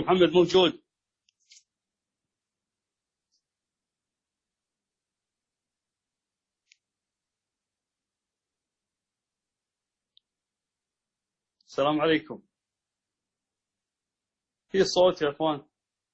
محمد موجود. السلام عليكم. في صوت يا اخوان.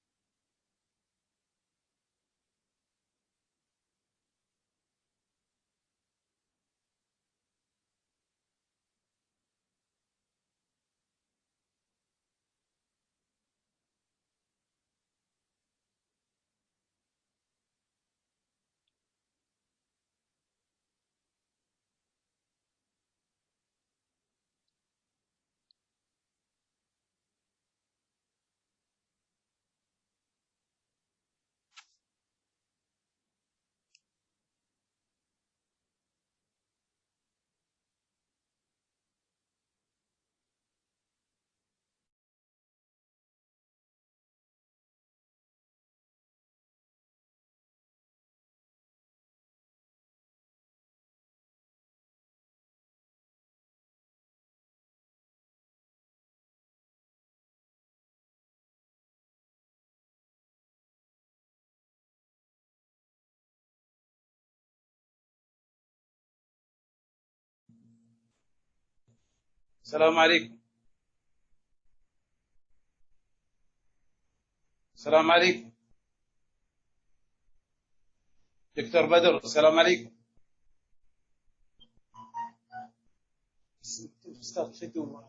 السلام عليكم. السلام عليكم دكتور بدر. السلام عليكم أستاذ فدو.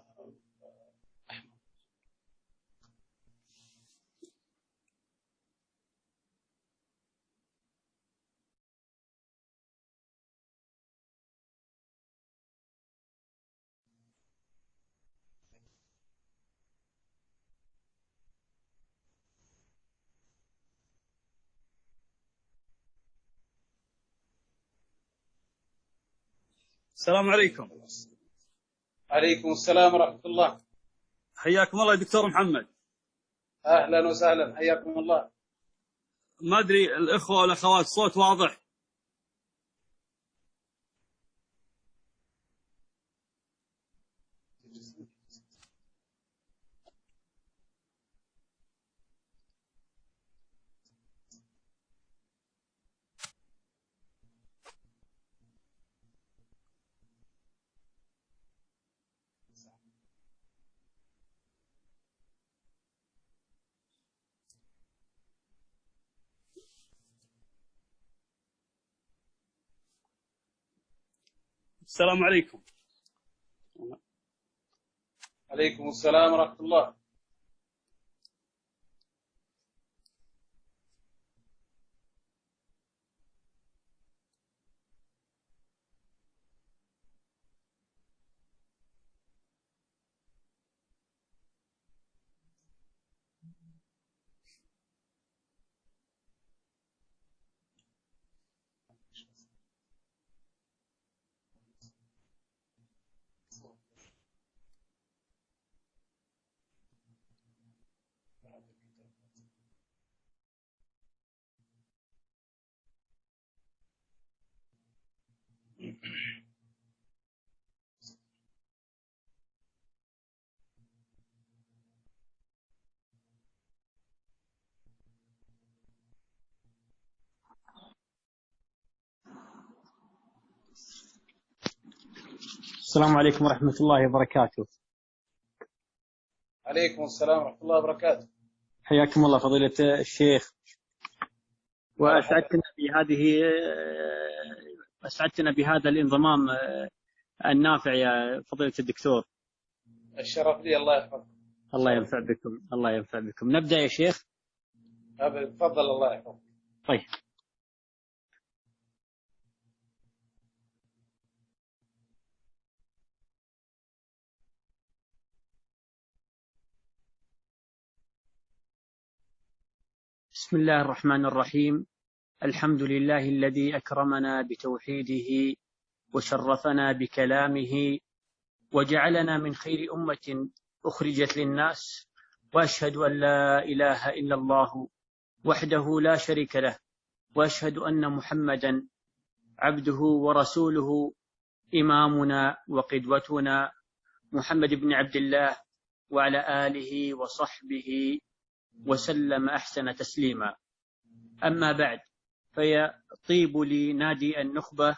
السلام عليكم. عليكم السلام ورحمة الله. حياكم الله يا دكتور محمد. أهلا وسهلا، حياكم الله. ما أدري الإخوة والأخوات صوت واضح؟ السلام عليكم. عليكم السلام ورحمة الله. السلام عليكم ورحمة الله وبركاته. عليكم السلام ورحمة الله وبركاته. حياكم الله فضيلة الشيخ، وأسعدتنا بهذا الانضمام النافع يا فضيلة الدكتور. الشرف لي، الله يحفظك. الله ينفع بكم، الله ينفع بكم. نبدأ يا شيخ. تفضل، الله يحفظك. طيب. بسم الله الرحمن الرحيم. الحمد لله الذي أكرمنا بتوحيده وشرفنا بكلامه وجعلنا من خير أمة أخرجت للناس، وأشهد أن لا إله إلا الله وحده لا شريك له، وأشهد أن محمدا عبده ورسوله، إمامنا وقدوتنا محمد بن عبد الله، وعلى آله وصحبه وسلم أحسن تسليما. أما بعد، فيطيب لنادي النخبة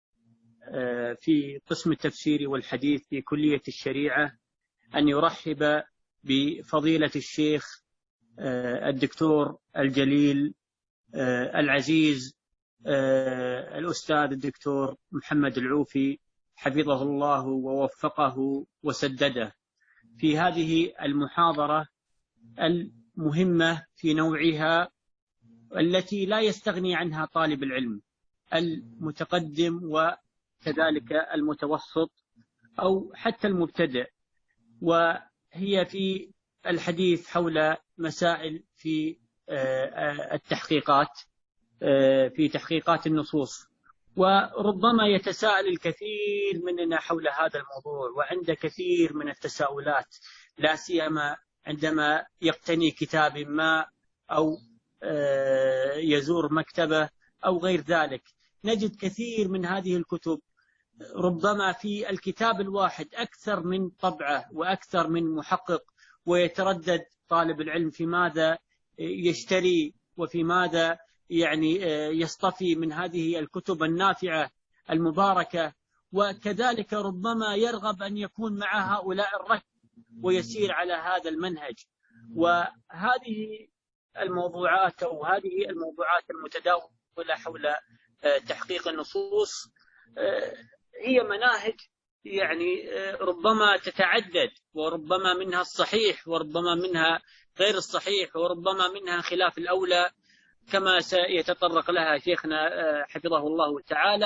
في قسم التفسير والحديث في كلية الشريعة أن يرحب بفضيلة الشيخ الدكتور الجليل العزيز الأستاذ الدكتور محمد العوفي، حفظه الله ووفقه وسدده، في هذه المحاضرة المهمة في نوعها، التي لا يستغني عنها طالب العلم المتقدم وكذلك المتوسط أو حتى المبتدئ، وهي في الحديث حول مسائل في التحقيقات، في تحقيقات النصوص. وربما يتساءل الكثير مننا حول هذا الموضوع، وعند كثير من التساؤلات، لا سيما عندما يقتني كتاب ما أو يزور مكتبة أو غير ذلك. نجد كثير من هذه الكتب ربما في الكتاب الواحد أكثر من طبعة وأكثر من محقق، ويتردد طالب العلم في ماذا يشتري وفي ماذا يصطفي من هذه الكتب النافعة المباركة. وكذلك ربما يرغب أن يكون مع هؤلاء الركب ويسير على هذا المنهج. وهذه الموضوعات أو هذه الموضوعات المتداولة حول تحقيق النصوص هي مناهج ربما تتعدد، وربما منها الصحيح وربما منها غير الصحيح وربما منها خلاف الأولى، كما سيتطرق لها شيخنا حفظه الله تعالى.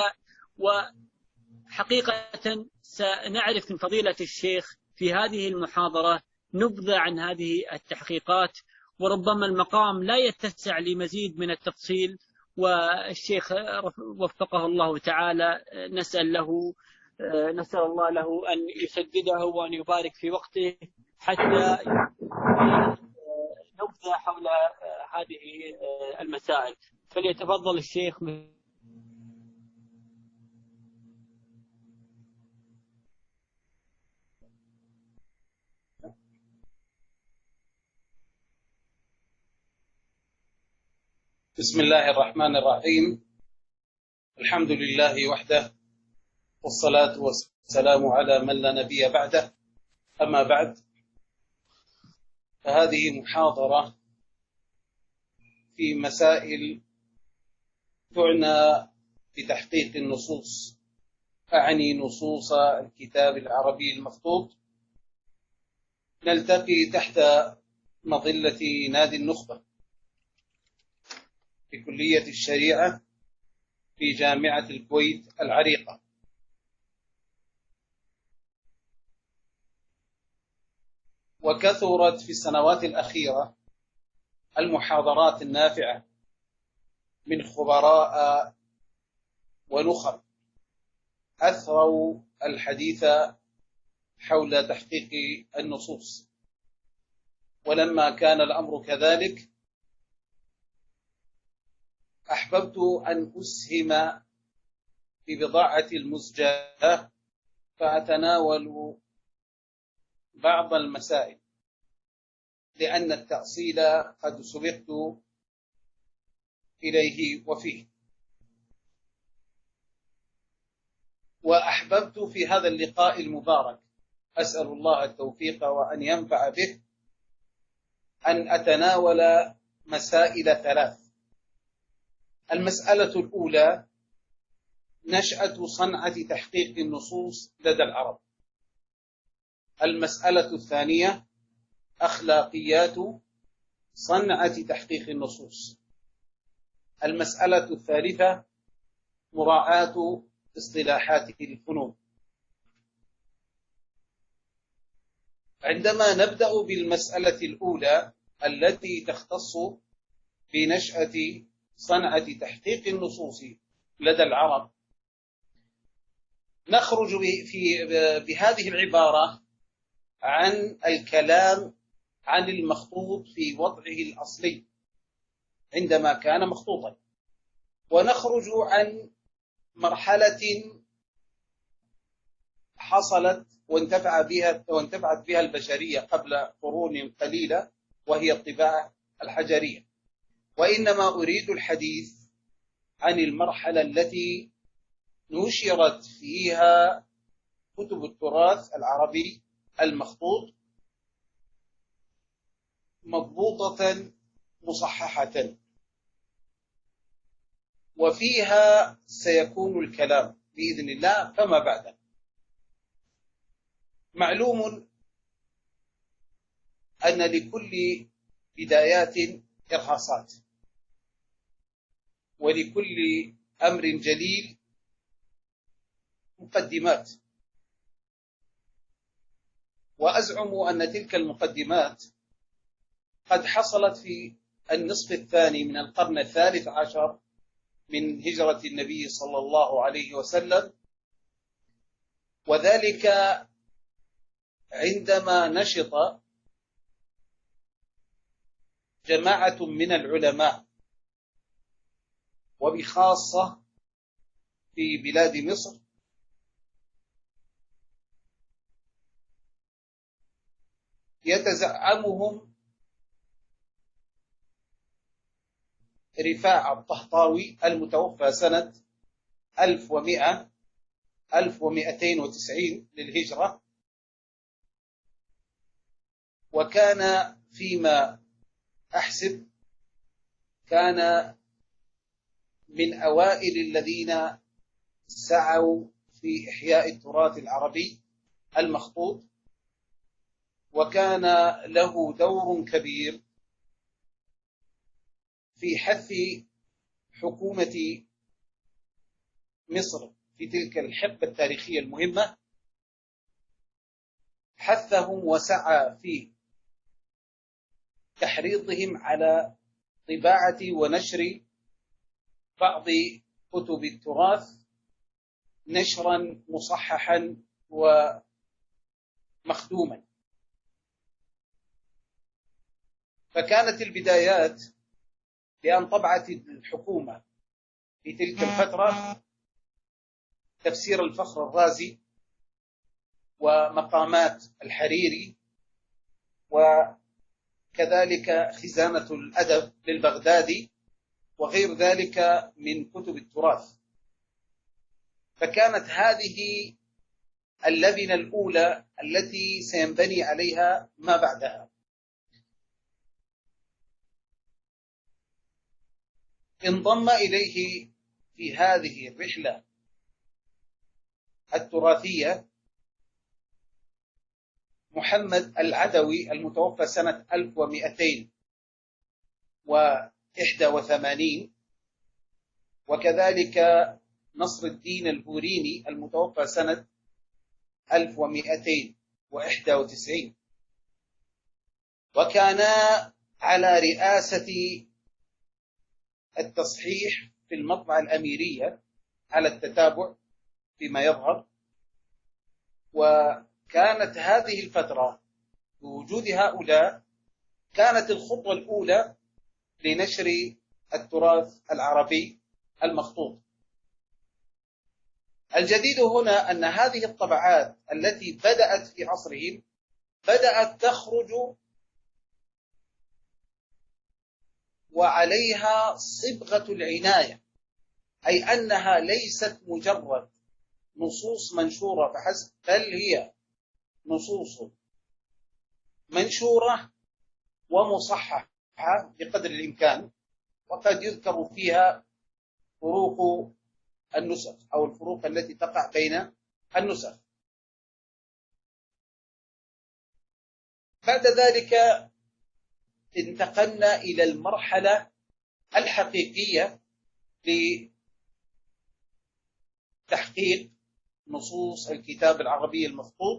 وحقيقة سنعرف من فضيلة الشيخ في هذه المحاضرة نبذة عن هذه التحقيقات، وربما المقام لا يتسع لمزيد من التفصيل، والشيخ وفقه الله تعالى نسأل الله له أن يسدده وأن يبارك في وقته حتى نبذة حول هذه المسائل. فليتفضل الشيخ. بسم الله الرحمن الرحيم. الحمد لله وحده، والصلاة والسلام على من لا نبي بعده. أما بعد، فهذه محاضرة في مسائل تعنى بتحقيق النصوص، أعني نصوص الكتاب العربي المخطوط. نلتقي تحت مظلة نادي النخبة في كلية الشريعة في جامعة الكويت العريقة. وكثرت في السنوات الأخيرة المحاضرات النافعة من خبراء ونخب أثروا الحديث حول تحقيق النصوص. ولما كان الأمر كذلك، أحببت أن أسهم ببضاعة المزجاة فأتناول بعض المسائل، لأن التأصيل قد سبقت إليه وفيه. وأحببت في هذا اللقاء المبارك، أسأل الله التوفيق وأن ينفع به، أن أتناول مسائل ثلاث. المسألة الأولى نشأة صنعة تحقيق النصوص لدى العرب. المسألة الثانية أخلاقيات صنعة تحقيق النصوص. المسألة الثالثة مراعاة اصطلاحات الفنون. عندما نبدأ بالمسألة الأولى التي تختص بنشأة صنعة تحقيق النصوص لدى العرب، نخرج بهذه العبارة عن الكلام عن المخطوط في وضعه الأصلي عندما كان مخطوطا، ونخرج عن مرحلة حصلت وانتفعت بها البشرية قبل قرون قليلة، وهي الطباعة الحجرية، وإنما أريد الحديث عن المرحلة التي نشرت فيها كتب التراث العربي المخطوط مضبوطة مصححة، وفيها سيكون الكلام بإذن الله فما بعد. معلوم أن لكل بدايات إرهاصات، ولكل أمر جليل مقدمات، وأزعم أن تلك المقدمات قد حصلت في النصف الثاني من القرن الثالث عشر من هجرة النبي صلى الله عليه وسلم، وذلك عندما نشط جماعة من العلماء، وبخاصة في بلاد مصر، يتزعمهم رفاع الطهطاوي المتوفى سنة 1290 للهجرة، وكان فيما أحسب كان من أوائل الذين سعوا في إحياء التراث العربي المخطوط، وكان له دور كبير في حث حكومة مصر في تلك الحقبة التاريخية المهمة، حثهم وسعى في تحريضهم على طباعة ونشر بعض كتب التراث نشرا مصححا ومخدوما. فكانت البدايات بأن طبعت الحكومة في تلك الفترة تفسير الفخر الرازي ومقامات الحريري، وكذلك خزانة الأدب للبغدادي، وغير ذلك من كتب التراث. فكانت هذه اللبنة الأولى التي سينبني عليها ما بعدها. انضم إليه في هذه الرحلة التراثية محمد العدوي المتوفى سنة 1281، وكذلك نصر الدين البوريني المتوفى سنة 1291، وكانا على رئاسة التصحيح في المطبعة الأميرية على التتابع فيما يظهر. وكانت هذه الفترة بوجود هؤلاء كانت الخطوة الأولى لنشر التراث العربي المخطوط. الجديد هنا أن هذه الطبعات التي بدأت في عصرهم بدأت تخرج وعليها صبغة العناية، أي أنها ليست مجرد نصوص منشورة فحسب، بل هي نصوص منشورة ومصححة بقدر الإمكان، وقد يذكر فيها فروق النسخ أو الفروق التي تقع بين النسخ. بعد ذلك انتقلنا إلى المرحلة الحقيقية لتحقيق نصوص الكتاب العربي المخطوط،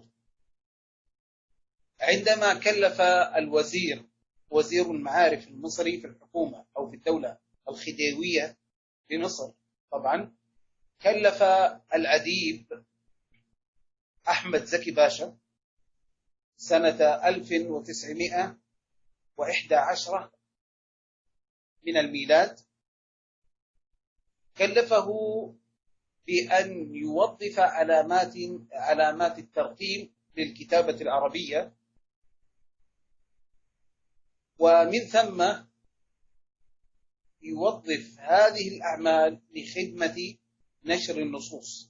عندما كلف وزير المعارف المصري في الحكومة أو في الدولة الخديوية في مصر، طبعا كلف الأديب أحمد زكي باشا سنة 1911 من الميلاد، كلفه بأن يوظف علامات الترقيم للكتابة العربية، ومن ثم يوظف هذه الأعمال لخدمة نشر النصوص.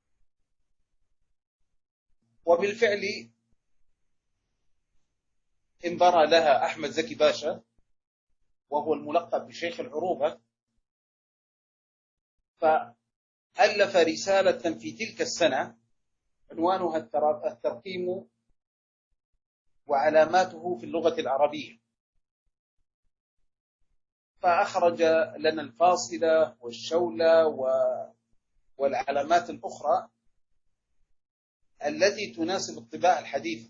وبالفعل انبرى لها أحمد زكي باشا، وهو الملقب بشيخ العروبة، فألف رسالة في تلك السنة عنوانها الترقيم وعلاماته في اللغة العربية، فأخرج لنا الفاصلة والشولة والعلامات الأخرى التي تناسب الطباعة الحديثة.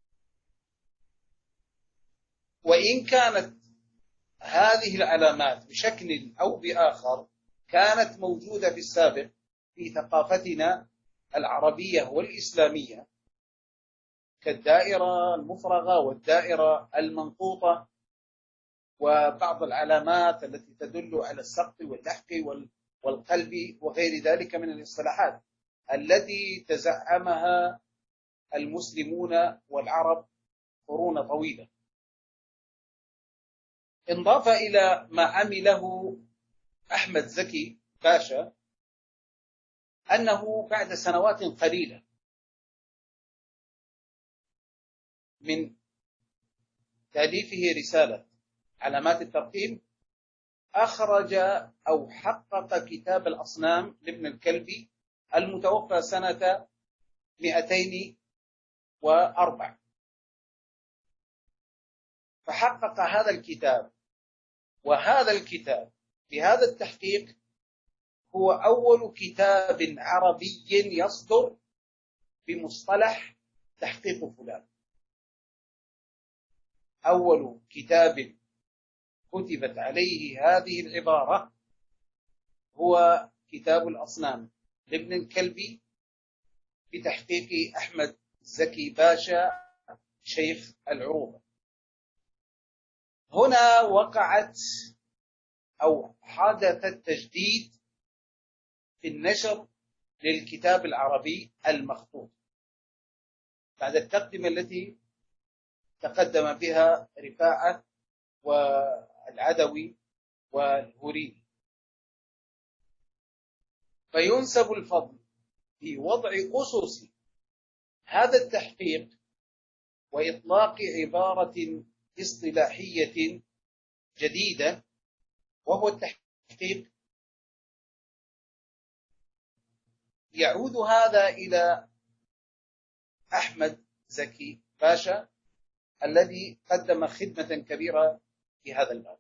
وإن كانت هذه العلامات بشكل أو بآخر كانت موجودة في السابق في ثقافتنا العربية والإسلامية، كالدائرة المفرغة والدائرة المنقوطة، وبعض العلامات التي تدل على السقط واللحق والقلب وغير ذلك من الاصطلاحات التي تزعمها المسلمون والعرب قرون طويلة. انضاف إلى ما عمله أحمد زكي باشا أنه بعد سنوات قليلة من تأليفه رسالة علامات الترقيم أخرج أو حقق كتاب الأصنام لابن الكلبي المتوفى سنة 204، فحقق هذا الكتاب. وهذا الكتاب بهذا التحقيق هو أول كتاب عربي يصدر بمصطلح تحقيق فلان، أول كتاب كتبت عليه هذه العبارة هو كتاب الأصنام لابن الكلبي بتحقيق أحمد زكي باشا شيخ العروبة. هنا وقعت أو حدث التجديد في النشر للكتاب العربي المخطوط بعد التقدمة التي تقدم بها رفاعة والعدوي والهوري. فينسب الفضل في وضع أسس هذا التحقيق وإطلاق عبارة اصطلاحية جديدة، وهو التحقيق. يعود هذا إلى أحمد زكي باشا الذي قدم خدمة كبيرة في هذا الباب.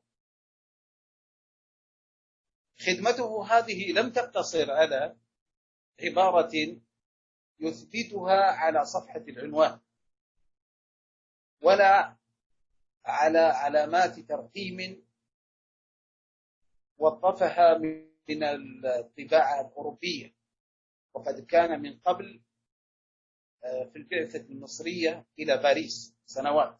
خدمته هذه لم تقتصر على عبارة يثبتها على صفحة العنوان ولا على علامات ترقيم وظفها من الطباعة الأوروبية، وقد كان من قبل في البعثة المصرية إلى باريس سنوات.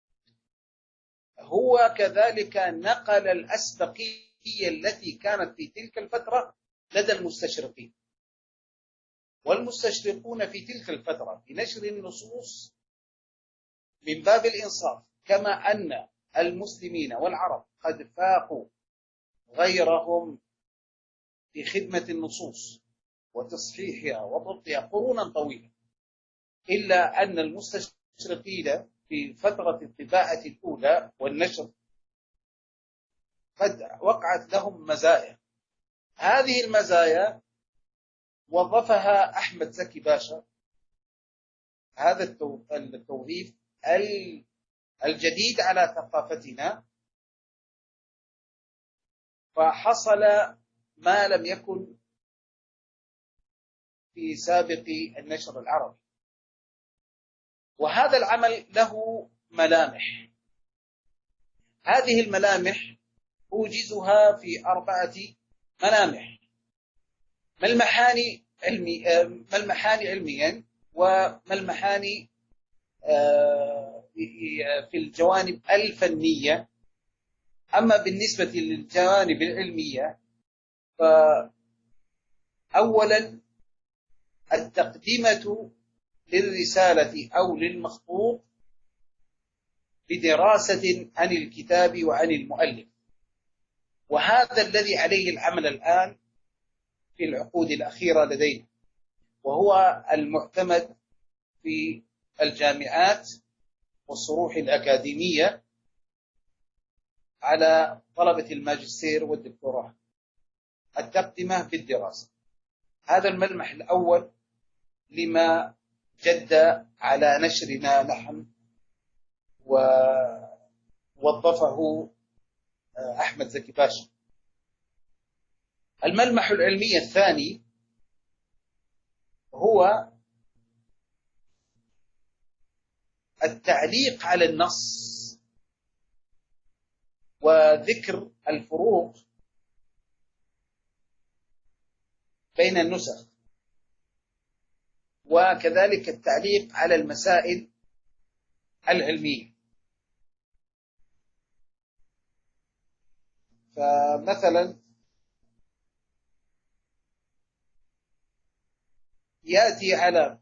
هو كذلك نقل الأسبقية التي كانت في تلك الفترة لدى المستشرقين، والمستشرقون في تلك الفترة بنشر النصوص من باب الإنصاف، كما أن المسلمين والعرب قد فاقوا غيرهم في خدمة النصوص وتصحيحها وضبطها قرونا طويلة، إلا أن المستشرقين في فترة الطباعة الأولى والنشر قد وقعت لهم مزايا. هذه المزايا وظفها أحمد زكي باشا، هذا التوظيف الجديد على ثقافتنا، فحصل ما لم يكن في سابق النشر العربي. وهذا العمل له ملامح، هذه الملامح أوجزها في 4 ملامح. ملمحان علميا وملمحان في الجوانب الفنية. أما بالنسبة للجوانب العلمية فأولا التقدمة للرسالة أو للمخطوط بدراسة عن الكتاب وعن المؤلف، وهذا الذي عليه العمل الآن في العقود الأخيرة لدينا، وهو المعتمد في الجامعات والصروح الأكاديمية على طلبة الماجستير والدكتوراه، التقدمة بالدراسة. هذا الملمح الأول لما جد على نشرنا نحن ووظفه أحمد زكي باشا. الملمح العلمي الثاني هو التعليق على النص وذكر الفروق بين النسخ، وكذلك التعليق على المسائل العلمية. فمثلا يأتي على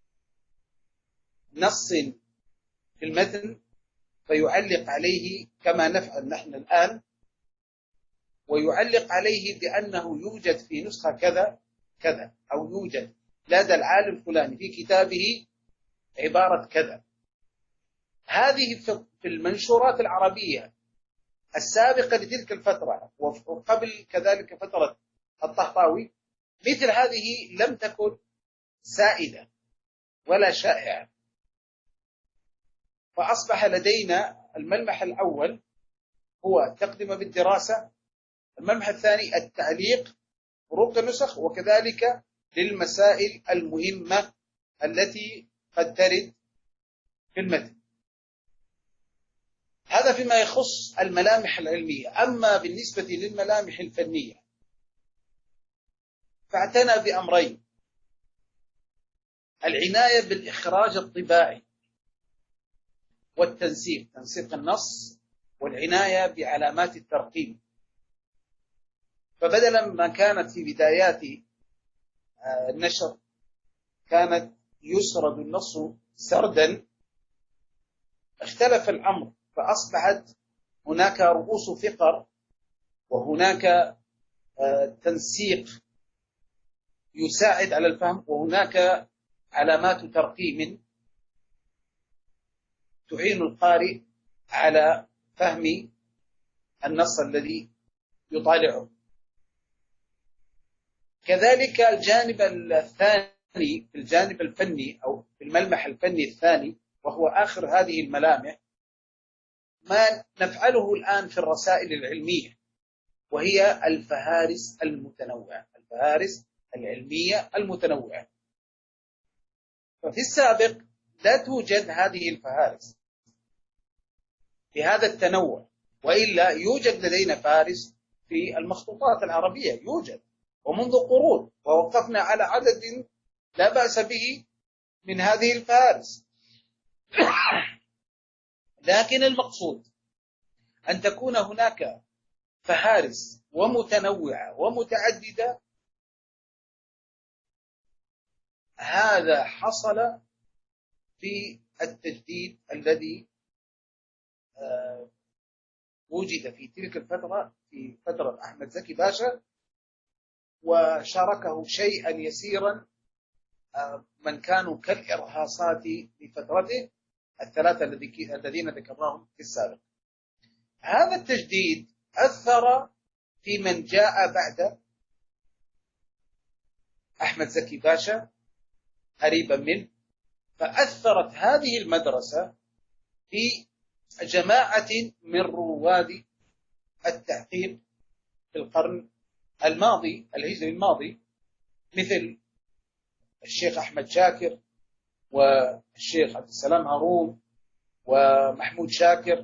نص في المتن فيعلق عليه كما نفعل نحن الآن، ويعلق عليه بأنه يوجد في نسخة كذا كذا، أو يوجد لدى العالم الفلاني في كتابه عبارة كذا. هذه في المنشورات العربية السابقة لتلك الفترة، وقبل كذلك فترة الطهطاوي، مثل هذه لم تكن سائدة ولا شائعة. فأصبح لدينا الملمح الأول هو التقدمة بالدراسة، الملمح الثاني التعليق فروق النسخ، وكذلك للمسائل المهمة التي قد ترد في المتن. هذا فيما يخص الملامح العلمية. أما بالنسبة للملامح الفنية فاعتنى بأمرين: العناية بالإخراج الطباعي والتنسيق، تنسيق النص، والعناية بعلامات الترقيم. فبدلا ما كانت في بدايات النشر كانت يسرد النص سردا، اختلف الأمر، فأصبحت هناك رؤوس فقر، وهناك تنسيق يساعد على الفهم، وهناك علامات ترقيم تعين القارئ على فهم النص الذي يطالعه. كذلك الجانب الثاني، الجانب الفني أو الملمح الفني الثاني، وهو آخر هذه الملامح، ما نفعله الآن في الرسائل العلمية، وهي الفهارس المتنوعة، الفهارس العلمية المتنوعة. ففي السابق لا توجد هذه الفهارس بهذا التنوع، وإلا يوجد لدينا فهارس في المخطوطات العربية، يوجد ومنذ قرون، ووقفنا على عدد لا بأس به من هذه الفهارس. لكن المقصود أن تكون هناك فهارس ومتنوعة ومتعددة. هذا حصل في التجديد الذي وجد في تلك الفترة، في فترة أحمد زكي باشا، وشاركه شيئا يسيرا من كانوا كالإرهاصات في فترته الثلاثة الذين ذكرناهم في السابق. هذا التجديد أثر في من جاء بعد أحمد زكي باشا قريبا منه، فأثرت هذه المدرسة في جماعة من رواد التحقيق في القرن الماضي الهجري الماضي، مثل الشيخ أحمد شاكر والشيخ عبد السلام هارون ومحمود شاكر.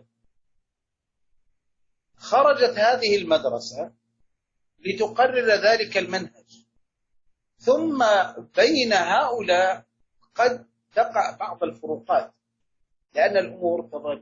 خرجت هذه المدرسة لتقرر ذلك المنهج، ثم بين هؤلاء قد تقع بعض الفروقات، لأن الأمور تظل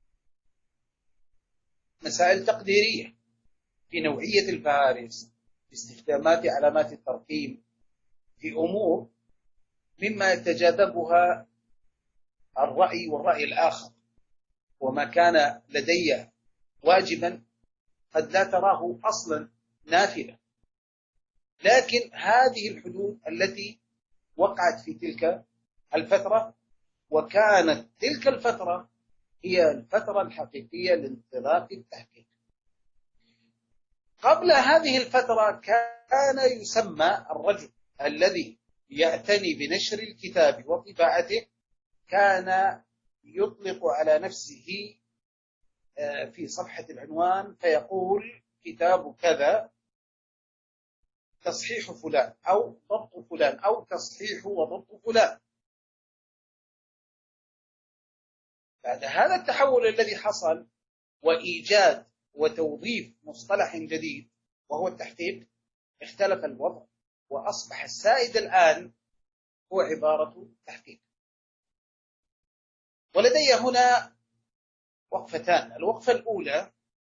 مسائل تقديرية في نوعية الفهارس، في استخدامات علامات الترقيم، في أمور مما يتجاذبها الرأي والرأي الآخر، وما كان لدي واجبا قد لا تراه أصلا نافلة، لكن هذه الحدود التي وقعت في تلك الفترة، وكانت تلك الفترة هي الفترة الحقيقية لانطلاق التحقيق. قبل هذه الفترة كان يسمى الرجل الذي يعتني بنشر الكتاب وطباعته، كان يطلق على نفسه في صفحة العنوان فيقول كتاب كذا تصحيح فلان أو ضبط فلان أو تصحيح وضبط فلان. بعد هذا التحول الذي حصل وإيجاد وتوظيف مصطلح جديد وهو التحقيق، اختلف الوضع وأصبح السائد الآن هو عبارة تحقيق. ولدي هنا وقفتان. الوقفة الأولى،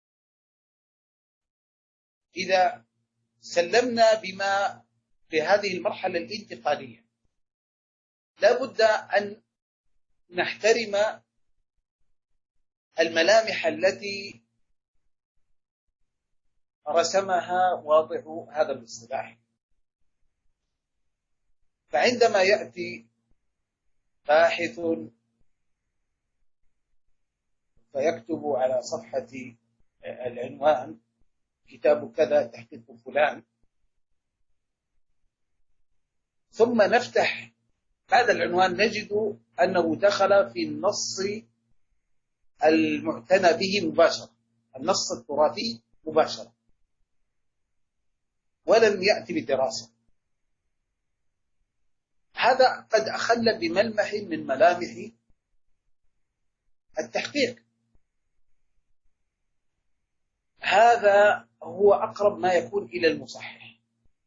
إذا سلمنا بهذه المرحلة الانتقالية لا بد أن نحترم الملامح التي رسمها واضع هذا الاصطلاح. فعندما يأتي باحث فيكتب على صفحة العنوان كتاب كذا تحقيق فلان، ثم نفتح بعد العنوان نجد أنه دخل في النص المعتنى به مباشرة، النص التراثي مباشرة، ولم يأتي بالدراسة. هذا قد أخل بملمح من ملامح التحقيق. هذا هو أقرب ما يكون إلى المصحح.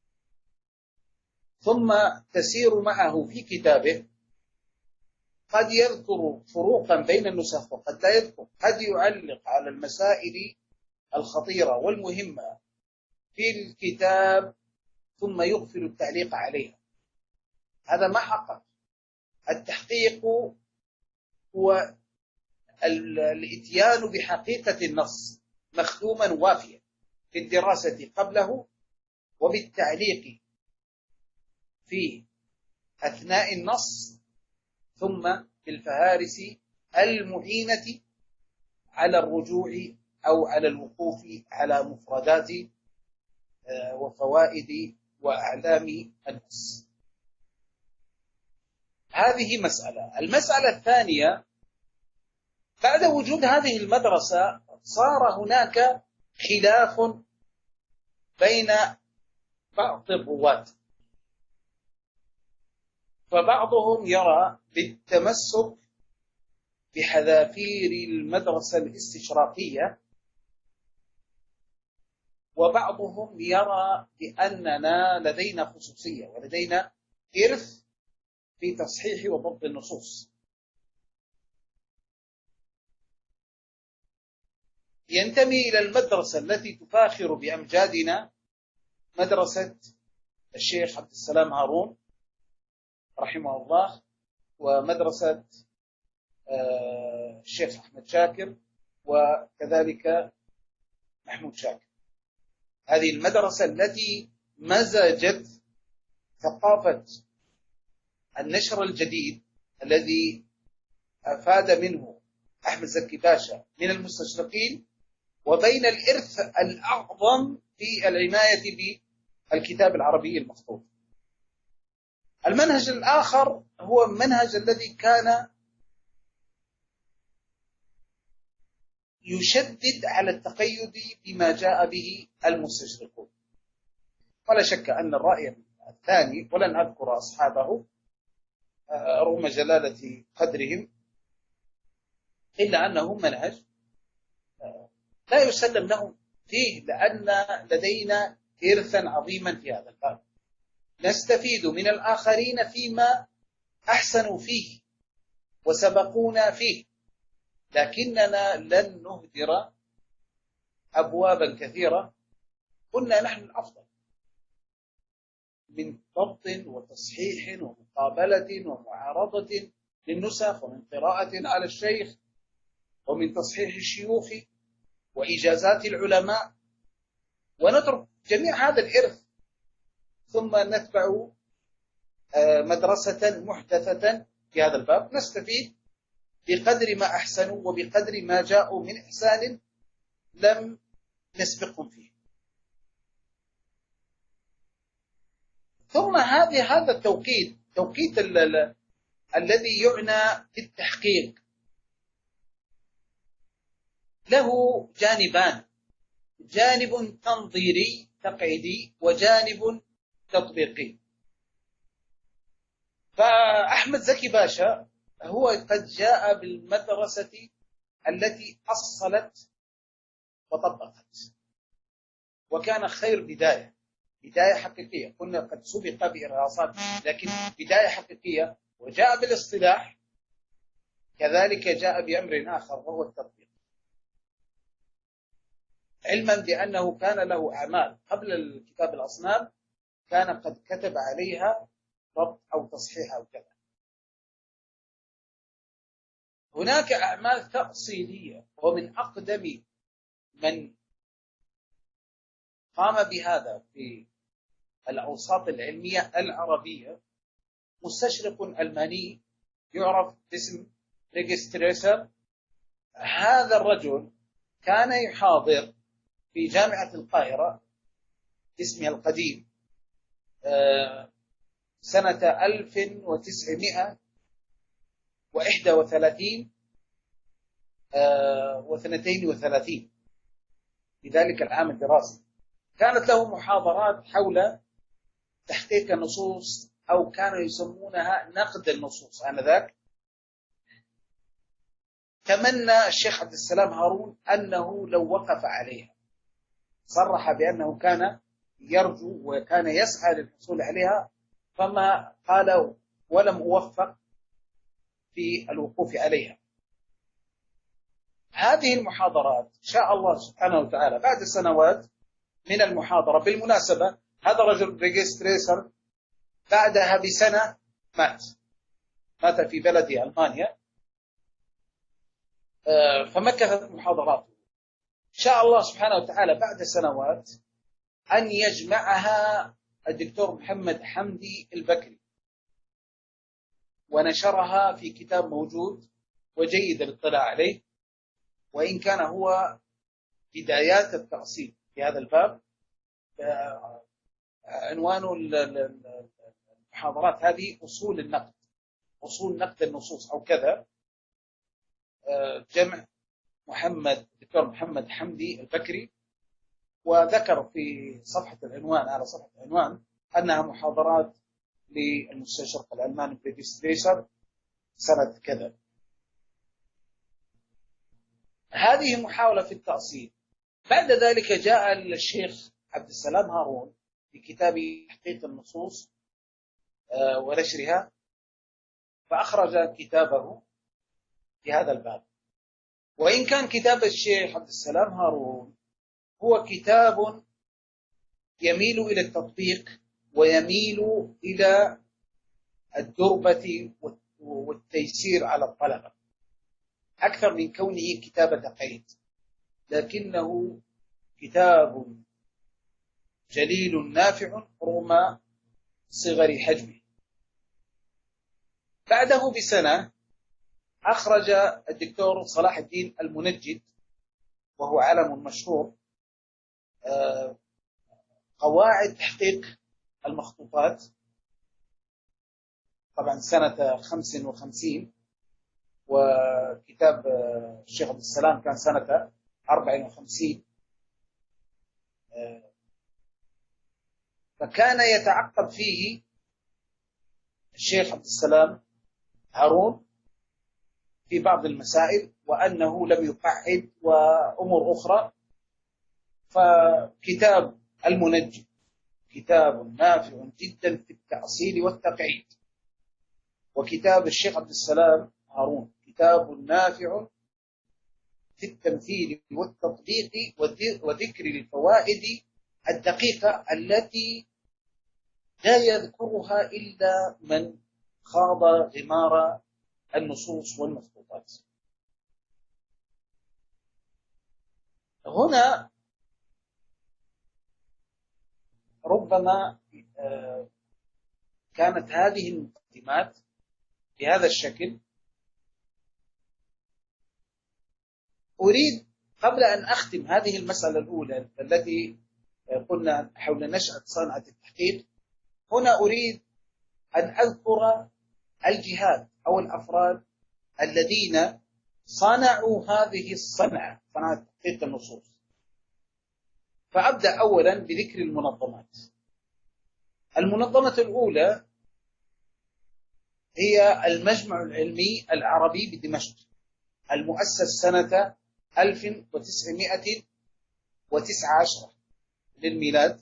ثم تسير معه في كتابه، قد يذكر فروقا بين النسخ وقد لا يذكر، قد يعلق على المسائل الخطيرة والمهمة في الكتاب ثم يغفل التعليق عليها. هذا ما حقق. التحقيق هو الاتيان بحقيقة النص مختوما وافيا في الدراسة قبله وبالتعليق في أثناء النص، ثم بالفهارس المعينة على الرجوع أو على الوقوف على مفردات وفوائد وأعلام النص. هذه مسألة. المسألة الثانية، بعد وجود هذه المدرسة صار هناك خلاف بين بعض الرواة، فبعضهم يرى بالتمسك بحذافير المدرسة الاستشراقية، وبعضهم يرى بأننا لدينا خصوصية ولدينا إرث في تصحيح وضبط النصوص. ينتمي إلى المدرسة التي تفاخر بأمجادنا مدرسة الشيخ عبد السلام هارون رحمه الله، ومدرسة الشيخ أحمد شاكر، وكذلك محمود شاكر. هذه المدرسة التي مزجت ثقافة النشر الجديد الذي أفاد منه أحمد زكي باشا من المستشرقين، وبين الإرث الأعظم في العناية بالكتاب العربي المخطوط. المنهج الآخر هو المنهج الذي كان يشدد على التقيد بما جاء به المستشرقون. ولا شك أن الرأي الثاني، ولن أذكر أصحابه رغم جلالة قدرهم، إلا أنه منهج لا يسلم لهم فيه، لأن لدينا إرثا عظيما في هذا الباب نستفيد من الآخرين فيما أحسنوا فيه وسبقونا فيه، لكننا لن نهدر أبوابا كثيرة كنا نحن الأفضل من ضبط وتصحيح ومقابلة ومعارضة للنسخ، ومن قراءة على الشيخ ومن تصحيح الشيوخ وإجازات العلماء، ونترك جميع هذا الإرث، ثم نتبع مدرسة محدثة في هذا الباب، نستفيد بقدر ما أحسنوا وبقدر ما جاءوا من إحسان لم نسبقهم فيه. ثم هذا توقيت الذي يعنى بالتحقيق له جانبان: جانب تنظيري تقعيدي وجانب تطبيقي. فأحمد زكي باشا هو قد جاء بالمدرسة التي أصلت وطبقت، وكان خير بداية حقيقية. كنا قد سبق بإرهاصات، لكن بداية حقيقية، وجاء بالاصطلاح، كذلك جاء بأمر آخر وهو التطبيق، علما بأنه كان له أعمال قبل الكتاب الأصنام كان قد كتب عليها ضبط أو تصحيح أو كذا. هناك أعمال تأصيلية، ومن أقدم من قام بهذا في الأوساط العلمية العربية مستشرق ألماني يعرف باسم ريجستريسر. هذا الرجل كان يحاضر في جامعة القاهرة اسمها القديم سنة 1931 و32 في ذلك العام الدراسي. كانت له محاضرات حول تحقيق النصوص، أو كانوا يسمونها نقد النصوص آنذاك. تمنى الشيخ عبد السلام هارون أنه لو وقف عليها، صرح بأنه كان يرجو وكان يسعى للحصول عليها، فما قال ولم أوفق في الوقوف عليها. هذه المحاضرات شاء الله سبحانه وتعالى بعد سنوات من المحاضرة، بالمناسبة هذا الرجل ريجستريسر بعدها بسنة مات في بلده ألمانيا، فمكثت محاضراته. شاء الله سبحانه وتعالى بعد سنوات أن يجمعها الدكتور محمد حمدي البكري، ونشرها في كتاب موجود وجيد الاطلاع عليه، وإن كان هو بدايات التأصيل في هذا الباب. عنوان المحاضرات هذه أصول النقد، أصول نقد النصوص أو كذا، جمع دكتور محمد حمدي البكري. وذكر في صفحة العنوان، على صفحة العنوان، أنها محاضرات للمستشرق الألماني بريجستريسر سنة كذا. هذه محاولة في التأصيل. بعد ذلك جاء الشيخ عبد السلام هارون في كتاب تحقيق النصوص ونشرها، فأخرج كتابه في هذا الباب. وإن كان كتاب الشيخ عبد السلام هارون هو كتاب يميل إلى التطبيق ويميل إلى الدربة والتيسير على الطلبة أكثر من كونه كتاب تقييد، لكنه كتاب جليل نافع رغم صغر حجمه. بعده بسنة أخرج الدكتور صلاح الدين المنجد، وهو علم مشهور، قواعد تحقيق المخطوطات، طبعا سنة 55، وكتاب الشيخ عبد السلام كان سنة 54. فكان يتعقب فيه الشيخ عبد السلام هارون في بعض المسائل، وأنه لم يقعد وأمور أخرى. فكتاب المنجد كتاب نافع جدا في التأصيل والتقعيد، وكتاب الشيخ عبد السلام هارون كتاب نافع في التمثيل والتطبيق وذكر الفوائد الدقيقة التي لا يذكرها إلا من خاض غمار النصوص والمخطوطات. هنا ربما كانت هذه المقدمات بهذا الشكل. أريد قبل أن أختم هذه المسألة الأولى التي قلنا حول نشأة صنعة التحقيق، هنا أريد أن أذكر الجهات أو الأفراد الذين صنعوا هذه الصنعة، صنعة تحقيق النصوص. فأبدأ أولا بذكر المنظمات. المنظمة الأولى هي المجمع العلمي العربي بدمشق، المؤسس سنة 1919 للميلاد،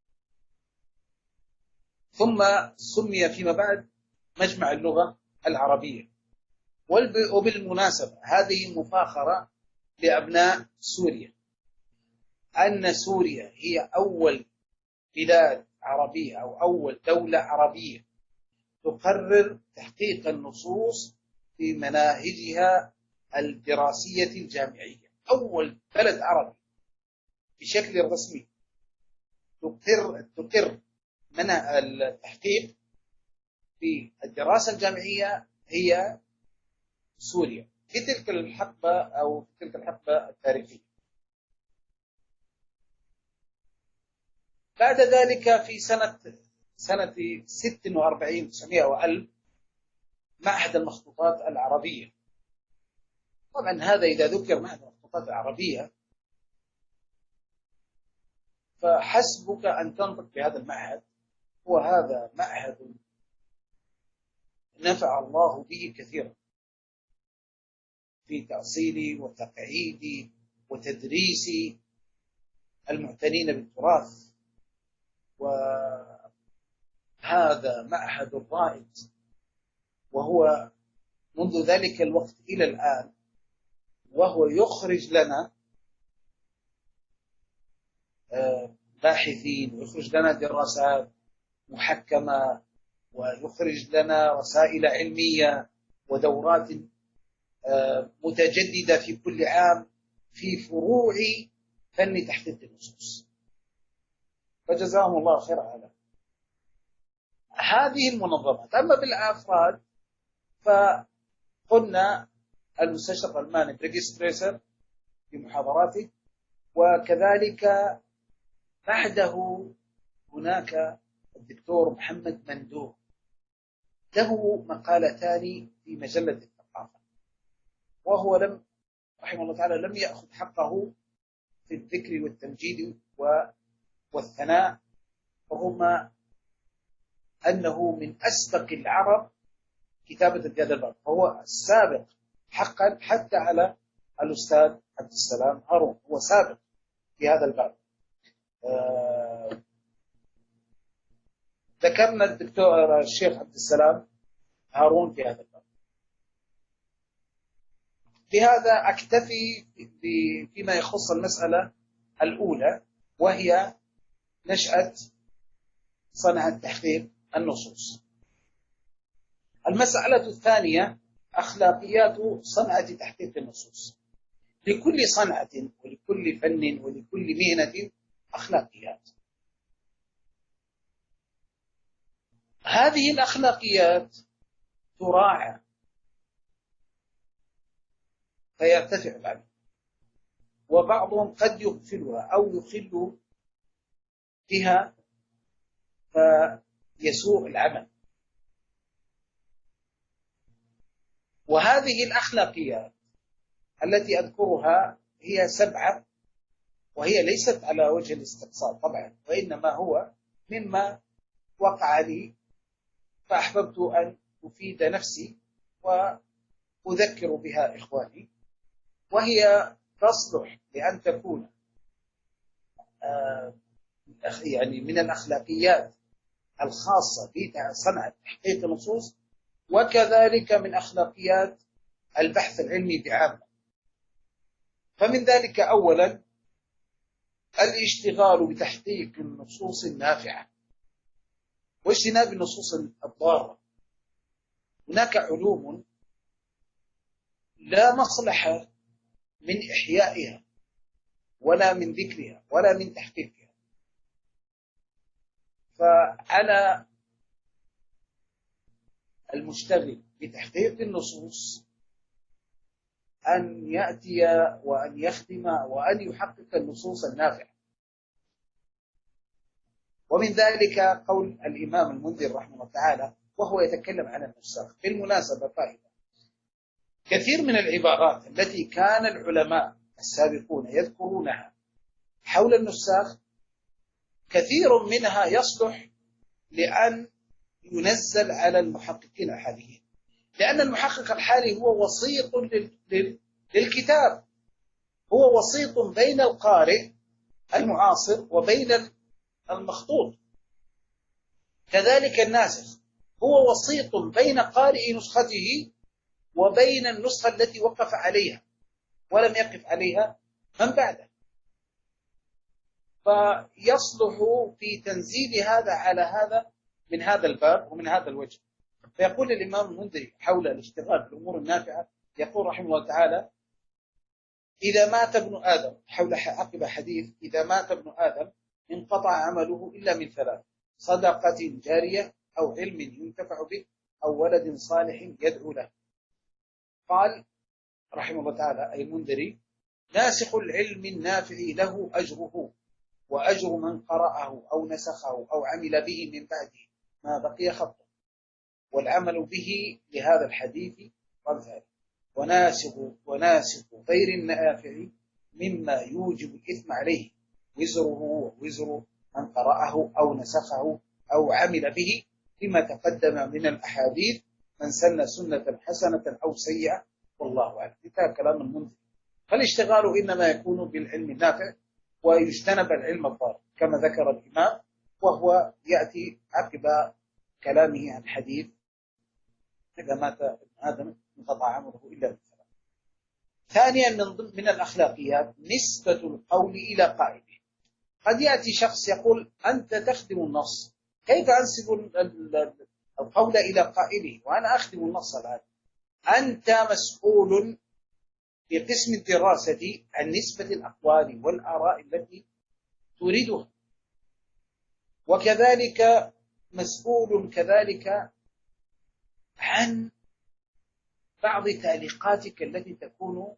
ثم سمي فيما بعد مجمع اللغة العربية. وبالمناسبة هذه مفاخرة لأبناء سوريا، أن سوريا هي أول بلاد عربية أو أول دولة عربية تقرر تحقيق النصوص في مناهجها الدراسية الجامعية. أول بلد عربي بشكل رسمي تقر منع التحقيق في الدراسة الجامعية هي سوريا في تلك الحقبة أو في تلك الحقبة التاريخية. بعد ذلك في سنة 46 900 وألف معهد المخطوطات العربية. طبعا هذا إذا ذكر معهد المخطوطات العربية فحسبك أن تنطق بهذا المعهد، وهذا معهد نفع الله به كثيرا في تأصيل وتقعيد وتدريس المعتنين بالتراث. وهذا معهد رائد، وهو منذ ذلك الوقت إلى الآن وهو يخرج لنا باحثين، ويخرج لنا دراسات محكمة، ويخرج لنا رسائل علمية ودورات متجددة في كل عام في فروع فن تحقيق النصوص، فجزاهم الله خير على هذه المنظمات. أما بالأفراد فقلنا المستشرق الألماني بريغس بريسر في محاضراته، وكذلك بعده هناك الدكتور محمد مندوب، له مقالتان في مجلة الثقافة، وهو رحمه الله تعالى لم يأخذ حقه في الذكر والتمجيد والثناء، وهما أنه من أسبق العرب كتابة في هذا الباب، فهو السابق حقا حتى على الأستاذ عبد السلام هارون، هو سابق في هذا الباب. ذكرنا الدكتور الشيخ عبد السلام هارون في هذا الباب. بهذا أكتفي فيما يخص المسألة الأولى، وهي نشأة صنعة تحقيق النصوص. المسألة الثانية أخلاقيات صنعة تحقيق النصوص. لكل صنعة ولكل فن ولكل مهنة أخلاقيات. هذه الأخلاقيات تراعى فيرتفع بعدها، وبعضهم قد يغفلها أو يخل بها فيسوء العمل. وهذه الأخلاقيات التي أذكرها هي 7، وهي ليست على وجه الاستقصاء طبعا، وإنما هو مما وقع لي فأحببت أن أفيد نفسي وأذكر بها إخواني، وهي تصلح لأن تكون يعني من الأخلاقيات الخاصة بصنعة تحقيق النصوص، وكذلك من أخلاقيات البحث العلمي بعامة. فمن ذلك أولا الاشتغال بتحقيق النصوص النافعة واجتناب النصوص الضارة. هناك علوم لا مصلحة من إحيائها ولا من ذكرها ولا من تحقيقها. فعلى المشتغل بتحقيق النصوص أن يأتي وأن يخدم وأن يحقق النصوص النافعة. ومن ذلك قول الإمام المنذر رحمه الله تعالى وهو يتكلم عن النساخ. بالمناسبة فائدة، كثير من العبارات التي كان العلماء السابقون يذكرونها حول النساخ كثير منها يصلح لأن ينزل على المحققين الحاليين، لأن المحقق الحالي هو وسيط للكتاب، هو وسيط بين القارئ المعاصر وبين المخطوط. كذلك الناسخ هو وسيط بين قارئ نسخته وبين النسخة التي وقف عليها ولم يقف عليها من بعده، فيصلح في تنزيل هذا على هذا من هذا الباب ومن هذا الوجه. فيقول الإمام المنذري حول الاشتغال بالأمور النافعة، يقول رحمه الله تعالى: إذا مات ابن آدم، حول عقب حديث إذا مات ابن آدم انقطع عمله إلا من ثلاث: صدقة جارية أو علم ينتفع به أو ولد صالح يدعو له. قال رحمه الله تعالى أي المنذري: ناسخ العلم النافع له أجره وأجر من قرأه أو نسخه أو عمل به من بعده ما بقي خطه، والعمل به لهذا الحديث وامثاله. وناسخ غير النافع مما يوجب الإثم عليه وزره ووزر من قرأه أو نسخه أو عمل به، لما تقدم من الأحاديث: من سن سنة حسنة أو سيئة والله أعلم. انتهى كلام المنذر. فالاشتغال إنما يكون بالعلم النافع ويجتنب العلم الضار كما ذكر الإمام، وهو يأتي عقب كلامه عن حديث إذا مات ابن آدم انقطع عمله إلا من ثلاث. ثانيا من الأخلاقيات نسبة القول إلى قائله. قد يأتي شخص يقول: أنت تخدم النص، كيف أنسب القول إلى قائله وأنا أخدم النص الآن؟ أنت مسؤول في قسم الدراسة عن نسبة الأقوال والآراء التي تريدها، وكذلك مسؤول كذلك عن بعض تعليقاتك التي تكون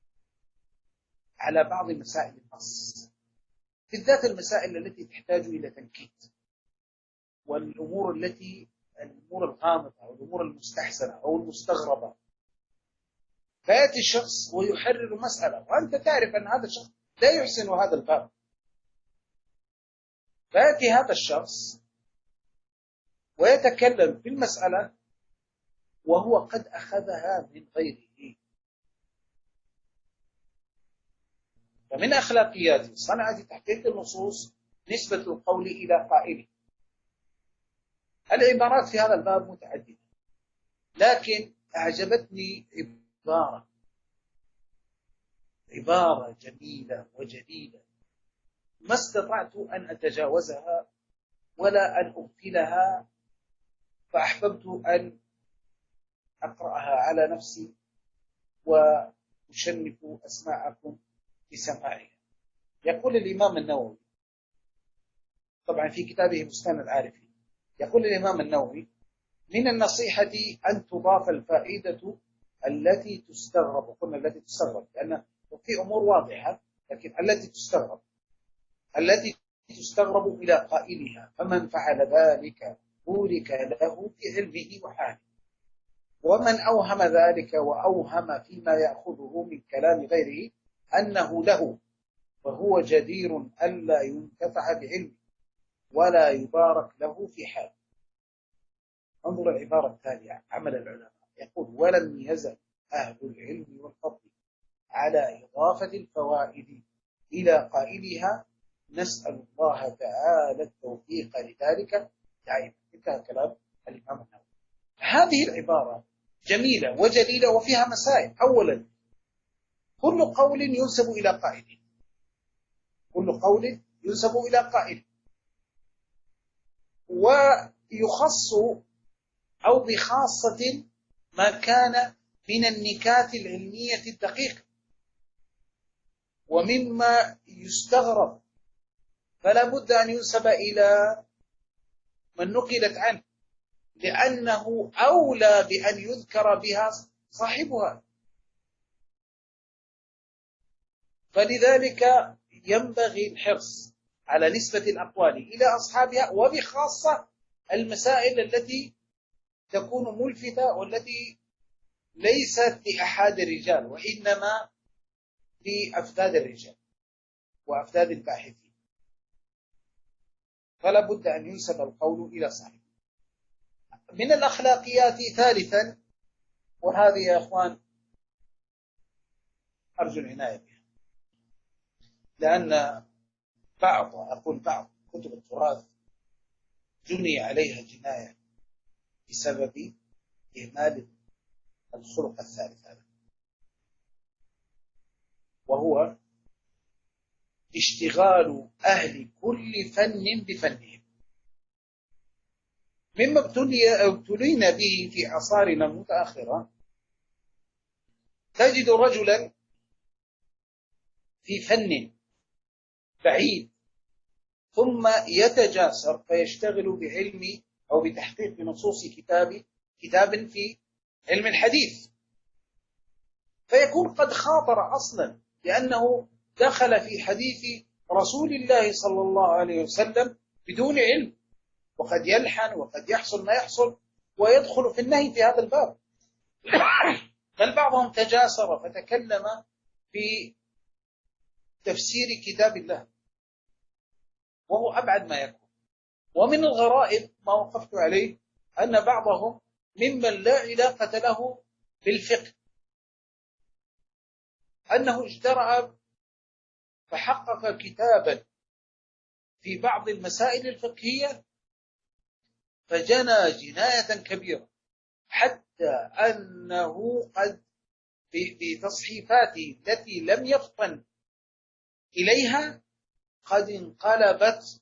على بعض مسائل النص، بالذات المسائل التي تحتاج إلى تنكيت، والأمور الأمور الغامضة أو الأمور المستحسنة أو المستغربة. فيأتي الشخص ويحرر مسألة وأنت تعرف أن هذا الشخص لا يحسن هذا الباب، فيأتي هذا الشخص ويتكلم في المسألة وهو قد أخذها من غيره. فمن أخلاقيات صنعة تحقيق النصوص نسبة القول إلى قائله. العبارات في هذا الباب متعددة، لكن أعجبتني عبارة جميلة وجليلة ما استطعت أن أتجاوزها ولا أن أبطلها، فأحببت أن أقرأها على نفسي وأشنف أسماعكم بسماعها. يقول الإمام النووي طبعا في كتابه بستان العارفين، يقول الإمام النووي: من النصيحة أن تضاف الفائدة التي تستغرب. وقلنا التي تستغرب لأن في أمور واضحة، لكن التي تستغرب إلى قائلها، فمن فعل ذلك بورك له في علمه وحاله، ومن أوهم ذلك وأوهم فيما يأخذه من كلام غيره أنه له، فهو جدير ألا ينتفع بعلمه ولا يبارك له في حاله. انظر العبارة التالية عمل العلماء، يقول: ولم يزل أهل العلم والفضل على إضافة الفوائد إلى قائلها، نسأل الله تعالى التوفيق لذلك دائما. انتهى كلام الإمام النووي. هذه العبارة جميلة وجليلة وفيها مسائل. أولا، كل قول ينسب إلى قائله، كل قول ينسب إلى قائله، ويخص أو بخاصة ما كان من النكات العلمية الدقيقة. ومما يستغرب، فلا بد أن ينسب إلى من نقلت عنه، لأنه أولى بأن يذكر بها صاحبها. فلذلك ينبغي الحرص على نسبة الأقوال إلى أصحابها، وبخاصة المسائل التي تكون ملفتة والتي ليست لأحد الرجال، وإنما لأفذاذ الرجال وأفذاذ الباحثين، فلا بد أن ينسب القول إلى صاحبه. من الأخلاقيات ثالثا، وهذه يا أخوان أرجو العناية بها، لأن بعض كتب التراث جني عليها جناية بسبب إهمال الخلق الثالث هذا، وهو اشتغال أهل كل فن بفنهم. مما ابتلينا به في عصارنا المتأخرة، تجد رجلا في فن بعيد ثم يتجاسر فيشتغل بعلم أو بتحقيق نصوص كتاب في علم الحديث، فيكون قد خاطر أصلا، لأنه دخل في حديث رسول الله صلى الله عليه وسلم بدون علم، وقد يلحن وقد يحصل ما يحصل ويدخل في النهي في هذا الباب. بل بعضهم تجاسر فتكلم في تفسير كتاب الله وهو أبعد ما يكون. ومن الغرائب ما وقفت عليه أن بعضهم ممن لا علاقة له بالفقه، أنه اجترأ فحقق كتابا في بعض المسائل الفقهية فجنى جناية كبيرة، حتى أنه قد بتصحيفاته التي لم يفطن إليها قد انقلبت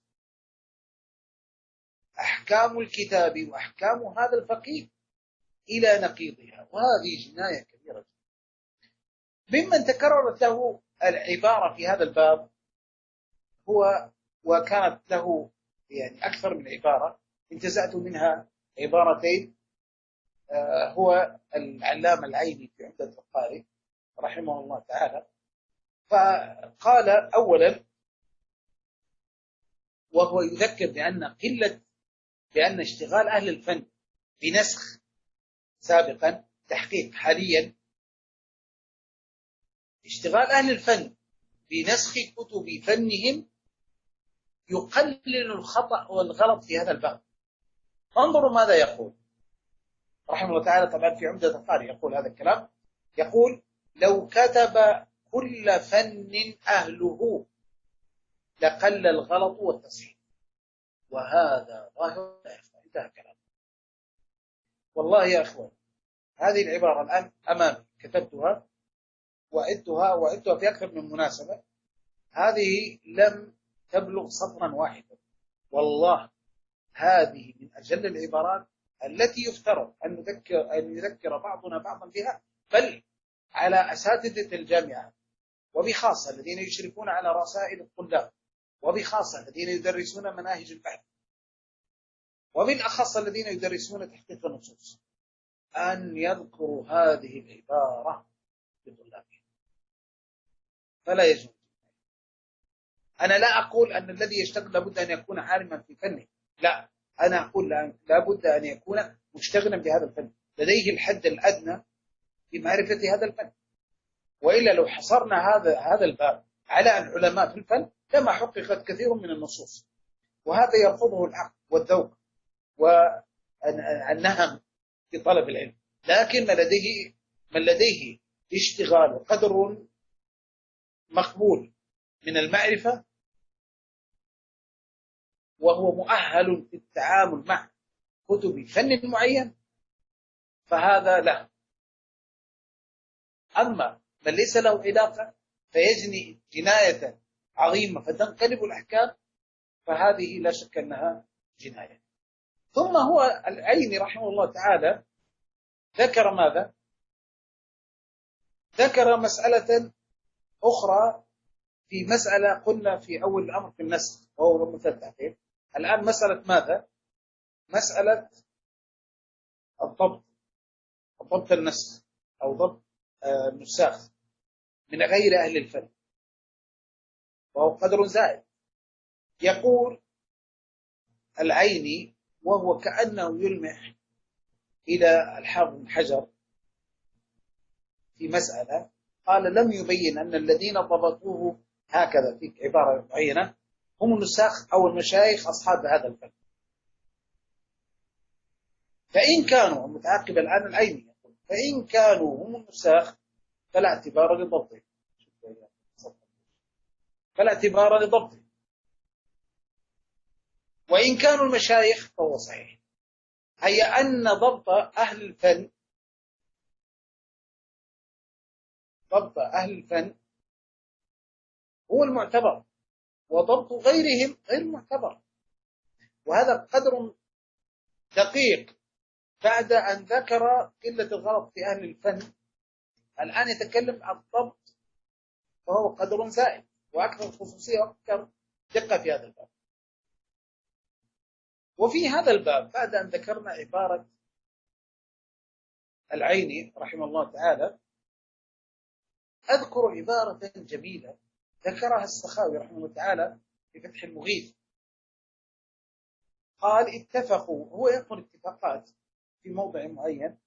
أحكام الكتاب وأحكام هذا الفقيه إلى نقيضها، وهذه جناية كبيرة. ممن تكررت له العبارة في هذا الباب هو، وكانت له يعني أكثر من عبارة، انتزعت منها عبارتين، هو العلامة العيني في عمدة القارئ رحمه الله تعالى. فقال أولا، وهو يذكر بأن اشتغال أهل الفن بنسخ سابقا تحقيق حاليا، اشتغال أهل الفن بنسخ كتب فنهم يقلل الخطأ والغلط في هذا الباب. انظروا ماذا يقول رحمه الله تعالى، طبعا في عمدة القارئ يقول هذا الكلام، يقول: لو كتب كل فن أهله لقل الغلط والتصحيح، وهذا ظاهر. انتهى كلام. والله يا أخوان هذه العبارة الآن أمامي، كتبتها وعدتها في أكثر من مناسبة، هذه لم تبلغ سطرا واحدا. والله هذه من أجل العبارات التي يفترض أن يذكر بعضنا بعضا بها، بل على أساتذة الجامعة، وبخاصة الذين يشرفون على رسائل الطلاب، وبخاصة الذين يدرسون مناهج البحث، وبالأخص الذين يدرسون تحقيق النصوص، أن يذكروا هذه العبارة لطلابهم، فلا يجوز. أنا لا أقول أن الذي يشتغل لابد أن يكون عالما في فنه، لا، أنا أقول لابد أن يكون مشتغلا بهذا الفن، لديه الحد الأدنى بمعرفة هذا الفن، وإلا لو حصرنا هذا الباب على العلماء في الفن لما حققت كثير من النصوص، وهذا يرفضه العقل والذوق والنهم في طلب العلم. لكن من لديه اشتغال وقدر مقبول من المعرفة، وهو مؤهل في التعامل مع كتب فن معين، فهذا له. أما من ليس له علاقة فيجني جناية عظيمة فتنقلب الأحكام، فهذه لا شك أنها جناية. ثم هو العيني رحمه الله تعالى ذكر ماذا؟ ذكر مسألة أخرى في مسألة قلنا في أول الأمر في النسخ وهو مثل التحقيق. الآن مسألة ماذا؟ مسألة الضبط، ضبط النسخ أو ضبط النساخ من غير أهل الفن، وهو قدر زائد. يقول العيني وهو كأنه يلمح إلى الحافظ بن حجر في مسألة، قال لم يبين أن الذين ضبطوه هكذا في عبارة معينة هم النساخ أو المشايخ أصحاب هذا الفن. فإن كانوا، متعقب الآن العيني يقول فإن كانوا هم النساخ فلا اعتبار لضبطه، فلا اعتبار لضبطه، وإن كانوا المشايخ فهو صحيح. أي أن ضبط أهل الفن، ضبط أهل الفن هو المعتبر، وضبط غيرهم غير معتبر. وهذا قدر دقيق بعد أن ذكر قلة الغلط في أهل الفن. الآن يتكلم عن الضبط وهو قدر زائد وأكثر خصوصية وأكثر دقة في هذا الباب. وفي هذا الباب بعد أن ذكرنا عبارة العيني رحمه الله تعالى، أذكر عبارة جميلة ذكرها السخاوي رحمه الله تعالى في فتح المغيث. قال اتفقوا، هو يقول اتفاقات في موضع معين،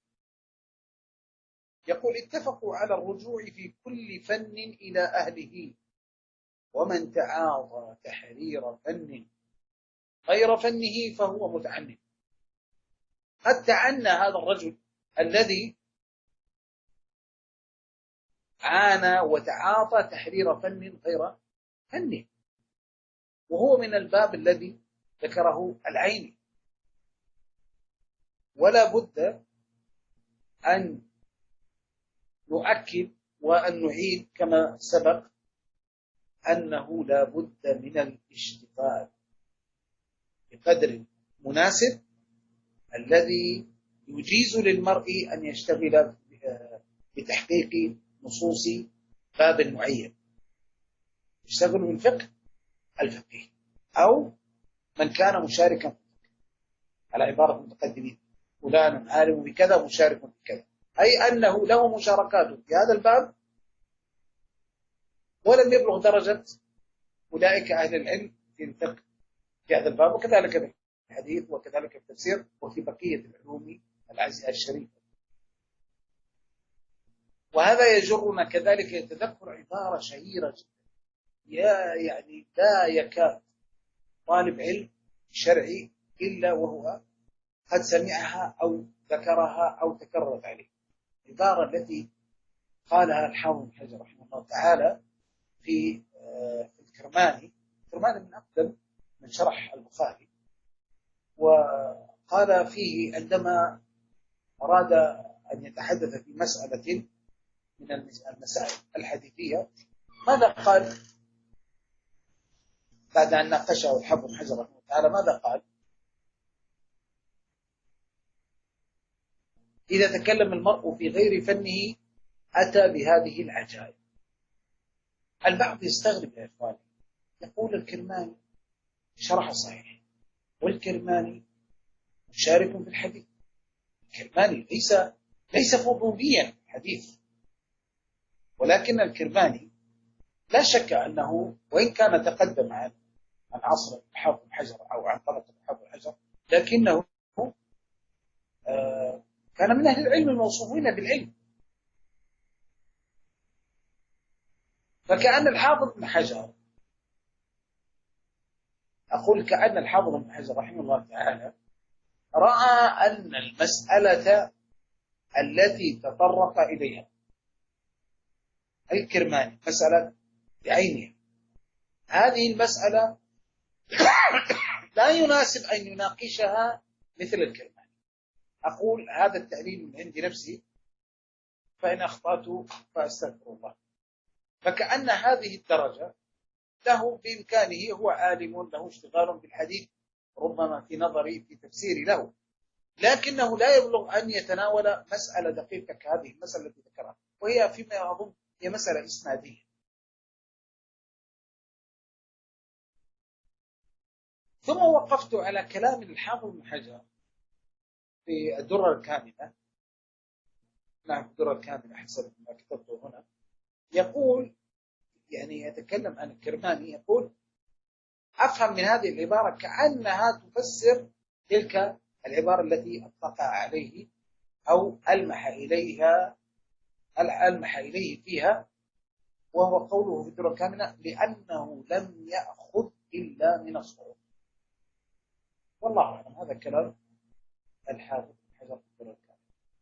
يقول اتفقوا على الرجوع في كل فن إلى أهله، ومن تعاطى تحرير فن غير فنه فهو متعنت. قد تعنى هذا الرجل الذي عانى وتعاطى تحرير فن غير فنه، وهو من الباب الذي ذكره العيني. ولا بد أن نؤكد وأن نعيد كما سبق أنه لا بد من الاشتغال بقدر مناسب الذي يجيز للمرء أن يشتغل بتحقيق نصوص باب معين، يشتغل من فقه الفقيه أو من كان مشاركا على عبارة المتقدمين، فلان عالم بكذا مشارك بكذا، أي أنه له مشاركات في هذا الباب ولم يبلغ درجة أولئك أهل العلم في الفقه في هذا الباب، وكذلك في الحديث وكذلك في التفسير وفي بقية العلوم الشريفة. وهذا يجرنا كذلك يتذكر عبارة شهيرة جدا، يعني لا يكاد طالب علم شرعي إلا وهو قد سمعها أو ذكرها أو تكررت عليه. العبارة التي قالها الحافظ بن حجر رحمه الله تعالى في الكرماني من أقدم من شرح البخاري، وقال فيه عندما أراد أن يتحدث في مسألة من المسائل الحديثية، ماذا قال بعد أن ناقشه الحافظ بن حجر رحمه الله تعالى؟ ماذا قال؟ إذا تكلم المرء في غير فنه أتى بهذه العجائب. البعض يستغرب يا إخواني، يقول الكرماني شرح صحيح، والكرماني مشارك في الحديث. الكرماني ليس فضوليا في الحديث، ولكن الكرماني لا شك أنه وإن كان تقدم عن عصر الحافظ بن حجر أو عن طبقة الحافظ بن حجر، لكنه كان من أهل العلم الموصوفين بالعلم. فكأن الحافظ بن حجر، أقول كأن الحافظ بن حجر رحمه الله تعالى رأى أن المسألة التي تطرق إليها الكرماني مسألة بعينها، هذه المسألة لا يناسب أن يناقشها مثل الكرماني. أقول هذا التعليل من عند نفسي، فإن أخطأت فأستغفر الله. فكأن هذه الدرجة له بإمكانه، هو عالم له اشتغال بالحديث ربما في نظري في تفسيري له، لكنه لا يبلغ أن يتناول مسألة دقيقة كهذه المسألة التي ذكرها، وهي فيما أظن هي مسألة إسنادية. ثم وقفت على كلام الحافظ ابن حجر في الدرة الكاملة. نعم الدرة الكاملة حسب ما كتبته هنا. يقول يعني يتكلم عن الكرماني، يقول أفهم من هذه العبارة كأنها تفسر تلك العبارة التي أطلق عليه أو ألمح إليه فيها، وهو قوله في الدرة الكاملة لأنه لم يأخذ إلا من الصعود. والله أعلم هذا كلام الحافظ بن حجر في الدرة الكاملة.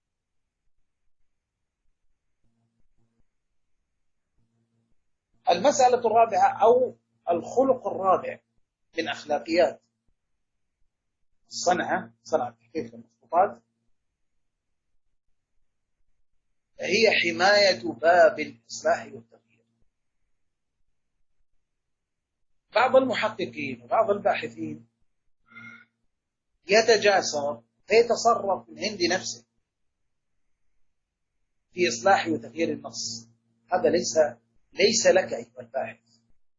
المسألة الرابعة أو الخلق الرابع من أخلاقيات صنعة تحقيق المخطوطات هي حماية باب الإصلاح والتغيير. بعض المحققين وبعض الباحثين يتجاسر فيتصرف من عند نفسه في إصلاح وتغيير النص. هذا ليس لك أيها الباحث،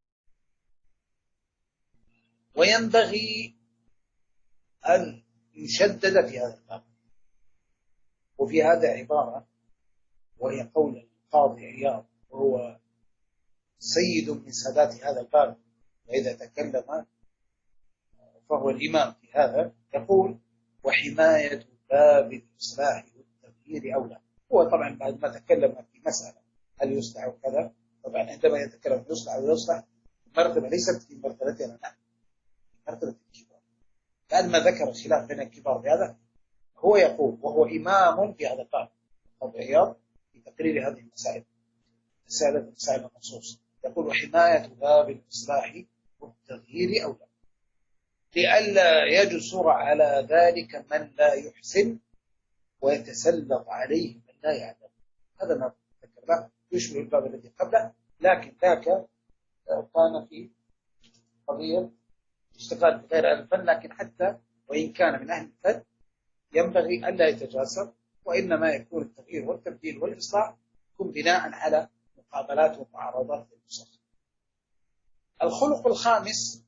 وينبغي أن يشدد في هذا الباب. وفي هذا عبارة وهي قول القاضي عياض، وهو سيد من سادات هذا الباب، وإذا تكلم فهو الإمام في هذا، يقول وحماية باب الإصلاح والتغيير أولى. هو طبعا بعد ما تكلم في مسألة هل يصلح وكذا، طبعا عندما يتكلم يصلح ويصلح مرتبة ليست في مرتبتنا نحن، مرتبة الكبار، لأن ما ذكر الخلاف بين الكبار بهذا. هو يقول وهو إمام في هذا الباب القاضي عياض في تقرير هذه المسائل، مسائل النصوص، يقول وحماية باب الإصلاح والتغيير أولى لئلا يجسر على ذلك من لا يحسن ويتسلط عليه من لا يعلم. هذا ما ذكرناه يشبه الباب الذي قبله، لكن ذاك كان في قضية اشتغال بغير أهل الفن، لكن حتى وإن كان من أهل الفن ينبغي ألا يتجاسر، وإنما يكون التغيير والتبديل والإصلاح يكون بناء على مقابلات ومعارضات للنصوص. الخلق الخامس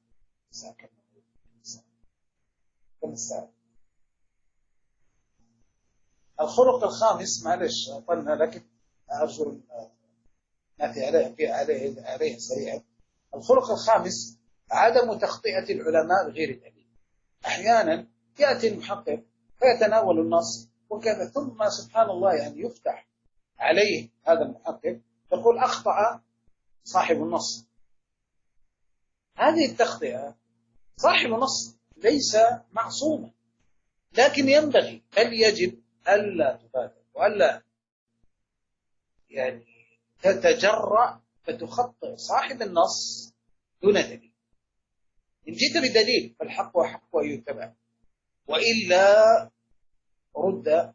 الخلق الخامس، معلش قلنا لكن أرجو نأتي عليه سريعا. الخلق الخامس عدم تخطئة العلماء بغير دليل. أحيانا يأتي المحقق فيتناول النص وكذا، ثم سبحان الله يعني يفتح عليه هذا المحقق يقول أخطأ صاحب النص. هذه التخطئة، صاحب النص ليس معصوما، لكن ينبغي بل يجب ألا تبادر وألا يعني تتجرأ فتخطئ صاحب النص دون دليل. إن جئت بدليل فالحق وحق ويتبع، وإلا رد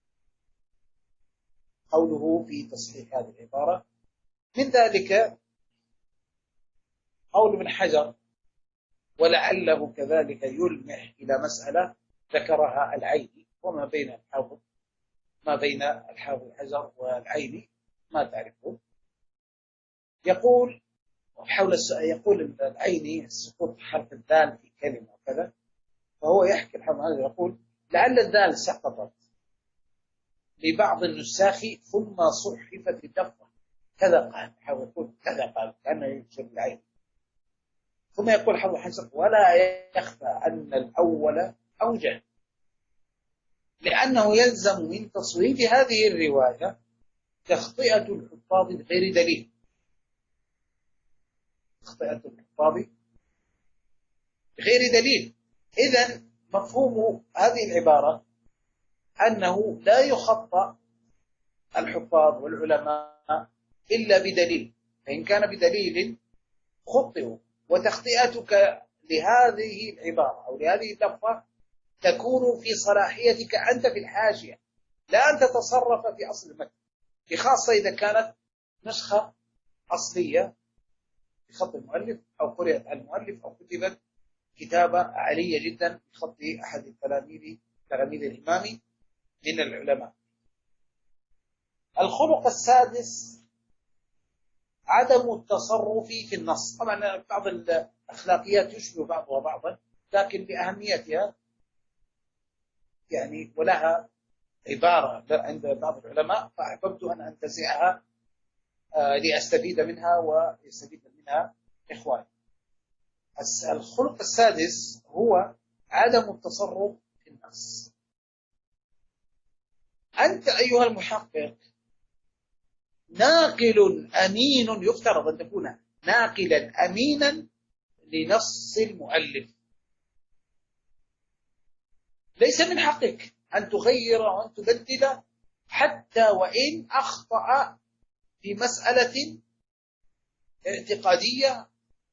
قوله في تصحيح هذه العبارة. من ذلك قول ابن حجر ولعله كذلك يلمح إلى مسألة ذكرها العيني، وما بين الحافظ حجر والعيني ما تعرفه. يقول يقول العيني السقوط حرف الدال في كلمة وكذا، فهو يحكي الحافظ حجر يقول لعل الدال سقطت لبعض النساخ ثم صحفت الدفة كذا قال، حاول يقول كذا قال كأنه ينشر العين. ثم يقول حافظ حجر ولا يخفى أن الأول أوجه، لأنه يلزم من تصويب هذه الرواية تخطئة الحفاظ بغير دليل. تخطئة الحفاظ بغير دليل. إذن مفهوم هذه العبارة أنه لا يخطأ الحفاظ والعلماء إلا بدليل، فإن كان بدليل خطئوا. وتخطئتك لهذه العبارة أو لهذه اللفظة تكون في صلاحيتك أنت في الحاشية، لا أن تتصرف في أصل المتن، بخاصة إذا كانت نسخة أصلية بخط المؤلف أو قرأت على المؤلف أو كتبت كتابة عالية جدا بخط أحد تلاميذ الإمام من العلماء. الخلق السادس عدم التصرف في النص. طبعا بعض الأخلاقيات يشبه بعضها بعضا، لكن لأهميتها يعني ولها عبارة عند بعض العلماء، فأحببت أن أنتزعها لأستفيد منها ويستفيد منها إخواني. الخلق السادس هو عدم التصرف في النص. أنت أيها المحقق ناقل أمين، يفترض أن تكون ناقلا أمينا لنص المؤلف. ليس من حقك أن تغير وأن تبدل حتى وإن أخطأ في مسألة اعتقادية.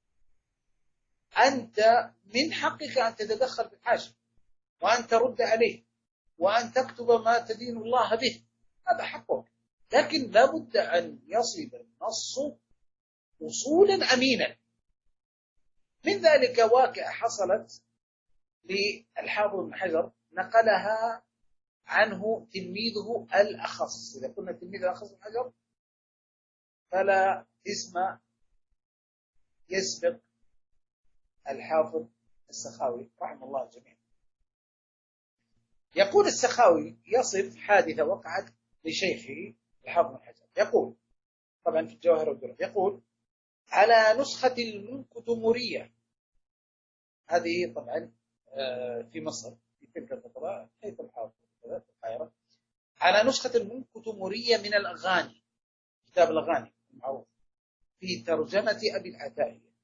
أنت من حقك أن تتدخل في الحاشية وأن ترد عليه وأن تكتب ما تدين الله به، هذا حقك. لكن لا بد أن يصل النص وصولا أمينا. من ذلك واقع حصلت للحافظ ابن حجر، نقلها عنه تلميذه الأخص. إذا قلنا تلميذ الأخص ابن حجر فلا اسم يسبق الحافظ السخاوي رحمه الله جميعا. يقول السخاوي يصف حادثة وقعت لشيخه الحافظ ابن حجر، يقول طبعا في الجواهر والدرر، يقول على نسخة المنكتمورية، هذه طبعا في مصر في تلك الفترة حيث الحافظ في القاهرة، على نسخة المنكتمورية من الأغاني، كتاب الأغاني المعروف، في ترجمة أبي العتائية.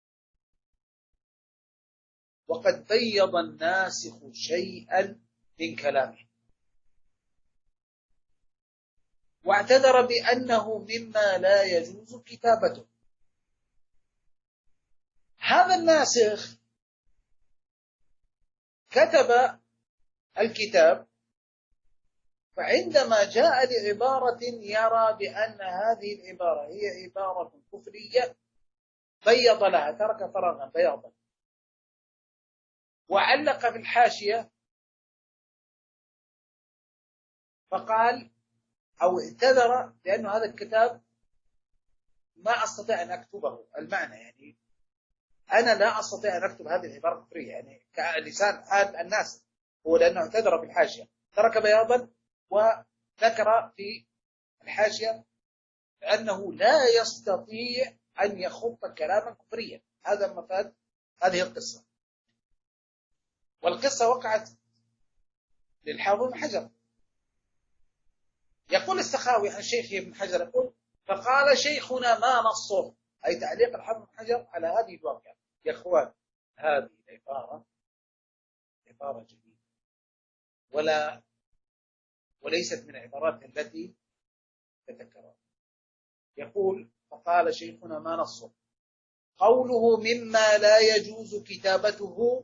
وقد بيض الناسخ شيئا من كلامه واعتذر بأنه مما لا يجوز كتابته. هذا الناسخ كتب الكتاب، فعندما جاء لعبارة يرى بأن هذه العبارة هي عبارة كفرية بيض لها، ترك فراغا بياضا، وعلق في الحاشية فقال أو اعتذر لأن هذا الكتاب ما أستطيع أن أكتبه، المعنى يعني أنا لا أستطيع أن أكتب هذه العبارة كفرية، يعني كلسان حال الناس، هو لأنه اعتذر في الحاشية، ترك بياضا وذكر في الحاشية أنه لا يستطيع أن يخط كلاما كفريا. هذا مفاد هذه القصة. والقصة وقعت للحافظ ابن حجر. يقول السخاوي عن شيخه ابن حجر، يقول فقال شيخنا ما نصه، أي تعليق الحافظ ابن حجر على هذه الواقعة. يا أخوان هذه العبارة عبارة جديدة وليست من العبارات التي تتكرر. يقول فقال شيخنا ما نصه، قوله مما لا يجوز كتابته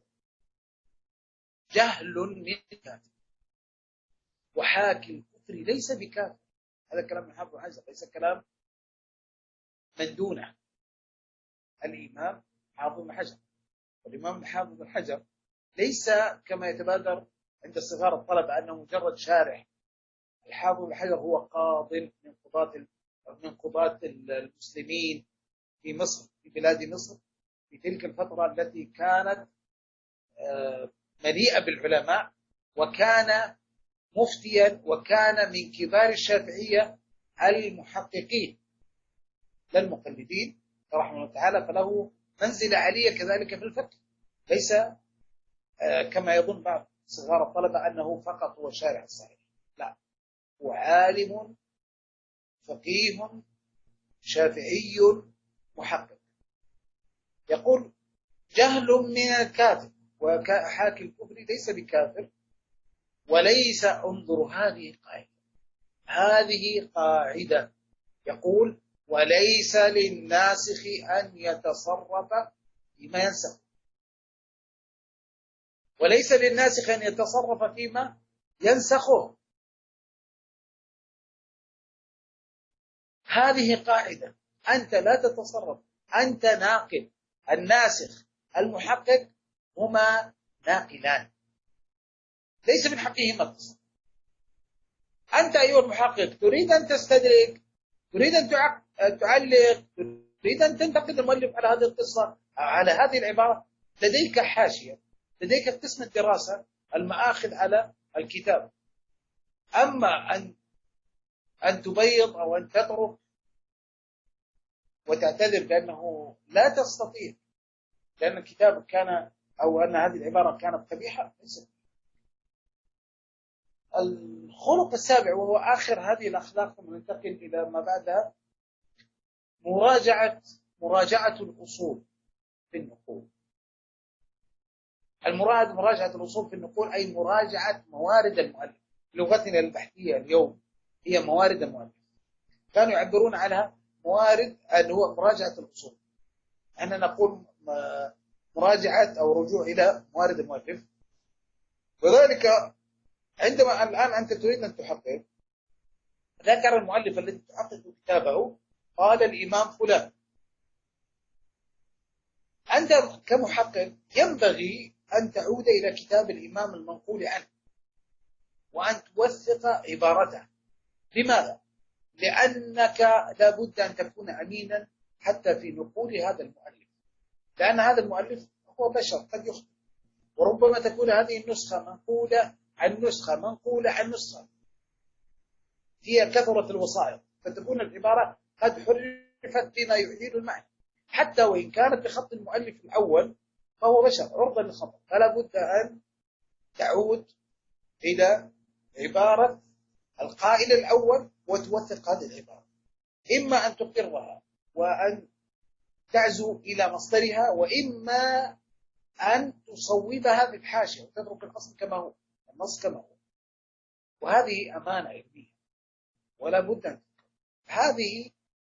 جهل من كاتب، وحاكي الكفر ليس بكافر. هذا كلام الحافظ ابن حجر، ليس كلام من دونه الإمام حافظ ابن حجر. والإمام الحافظ ابن حجر ليس كما يتبادر عند صغار الطلبة أنه مجرد شارح. الحافظ ابن حجر هو قاض من قضاة المسلمين في مصر، في بلاد مصر في تلك الفترة التي كانت مليئة بالعلماء، وكان مفتيا، وكان من كبار الشافعية المحققين لا المقلدين رحمه الله تعالى، فله منزلة عالية كذلك في الفقه، ليس كما يظن بعض صغار الطلبة أنه فقط هو شارح الصحيح، لا، هو عالم فقيه شافعي محقق. يقول جهل من الكافر، وحاكي الكفر ليس بكافر، وليس، انظر هذه قاعدة يقول وليس للناسخ أن يتصرف فيما ينسخ، وليس للناسخ أن يتصرف فيما ينسخه. هذه قاعدة، أنت لا تتصرف، أنت ناقل. الناسخ المحقق هما ناقلان، ليس من حقهما التصرف. أنت أيها المحقق تريد أن تستدرك، تريد أن تعلق، تريد أن تنتقد المؤلف على هذه القصة، على هذه العبارة، لديك حاشية لديك قسم الدراسة المآخذ على الكتاب. أما أن تبيض أو أن تترك وتعتذر بأنه لا تستطيع لأن الكتاب كان أو أن هذه العبارة كانت قبيحة، ليست. الخلق السابع وهو آخر هذه الأخلاق، ثم ننتقل إلى ما بعدها، مراجعة الأصول في النقول. مراجعة الأصول في النقول أي مراجعة موارد المؤلف. لغتنا البحثية اليوم هي موارد المؤلف، كانوا يعبرون عنها موارد اللي هو مراجعة الأصول. أنا نقول مراجعة أو رجوع إلى موارد المؤلف. وذلك عندما الآن أنت تريد أن تحقق، ذكر المؤلف الذي تحقق كتابه قال الإمام فلان. أنت كمحقق ينبغي أن تعود إلى كتاب الإمام المنقول عنه وأن توثق عبارته. لماذا؟ لأنك لابد أن تكون أمينا حتى في نقول هذا المؤلف، لأن هذا المؤلف هو بشر قد يخطئ، وربما تكون هذه النسخة منقولة عن نسخة منقولة عن نسخة، هي كثرة الوسائط، فتكون العبارة قد حرفت بما يعيد المعنى، حتى وإن كانت بخط المؤلف الأول فهو بشر عرضة للخطأ. فلا بد أن تعود إلى عبارة القائل الأول وتوثق هذه العبارة، إما أن تقرها وأن تعزو إلى مصدرها، وإما أن تصوبها بالحاشية وتترك الأصل كما هو، النص كما هو. وهذه أمانة علمية ولا بد أن تذكر. هذه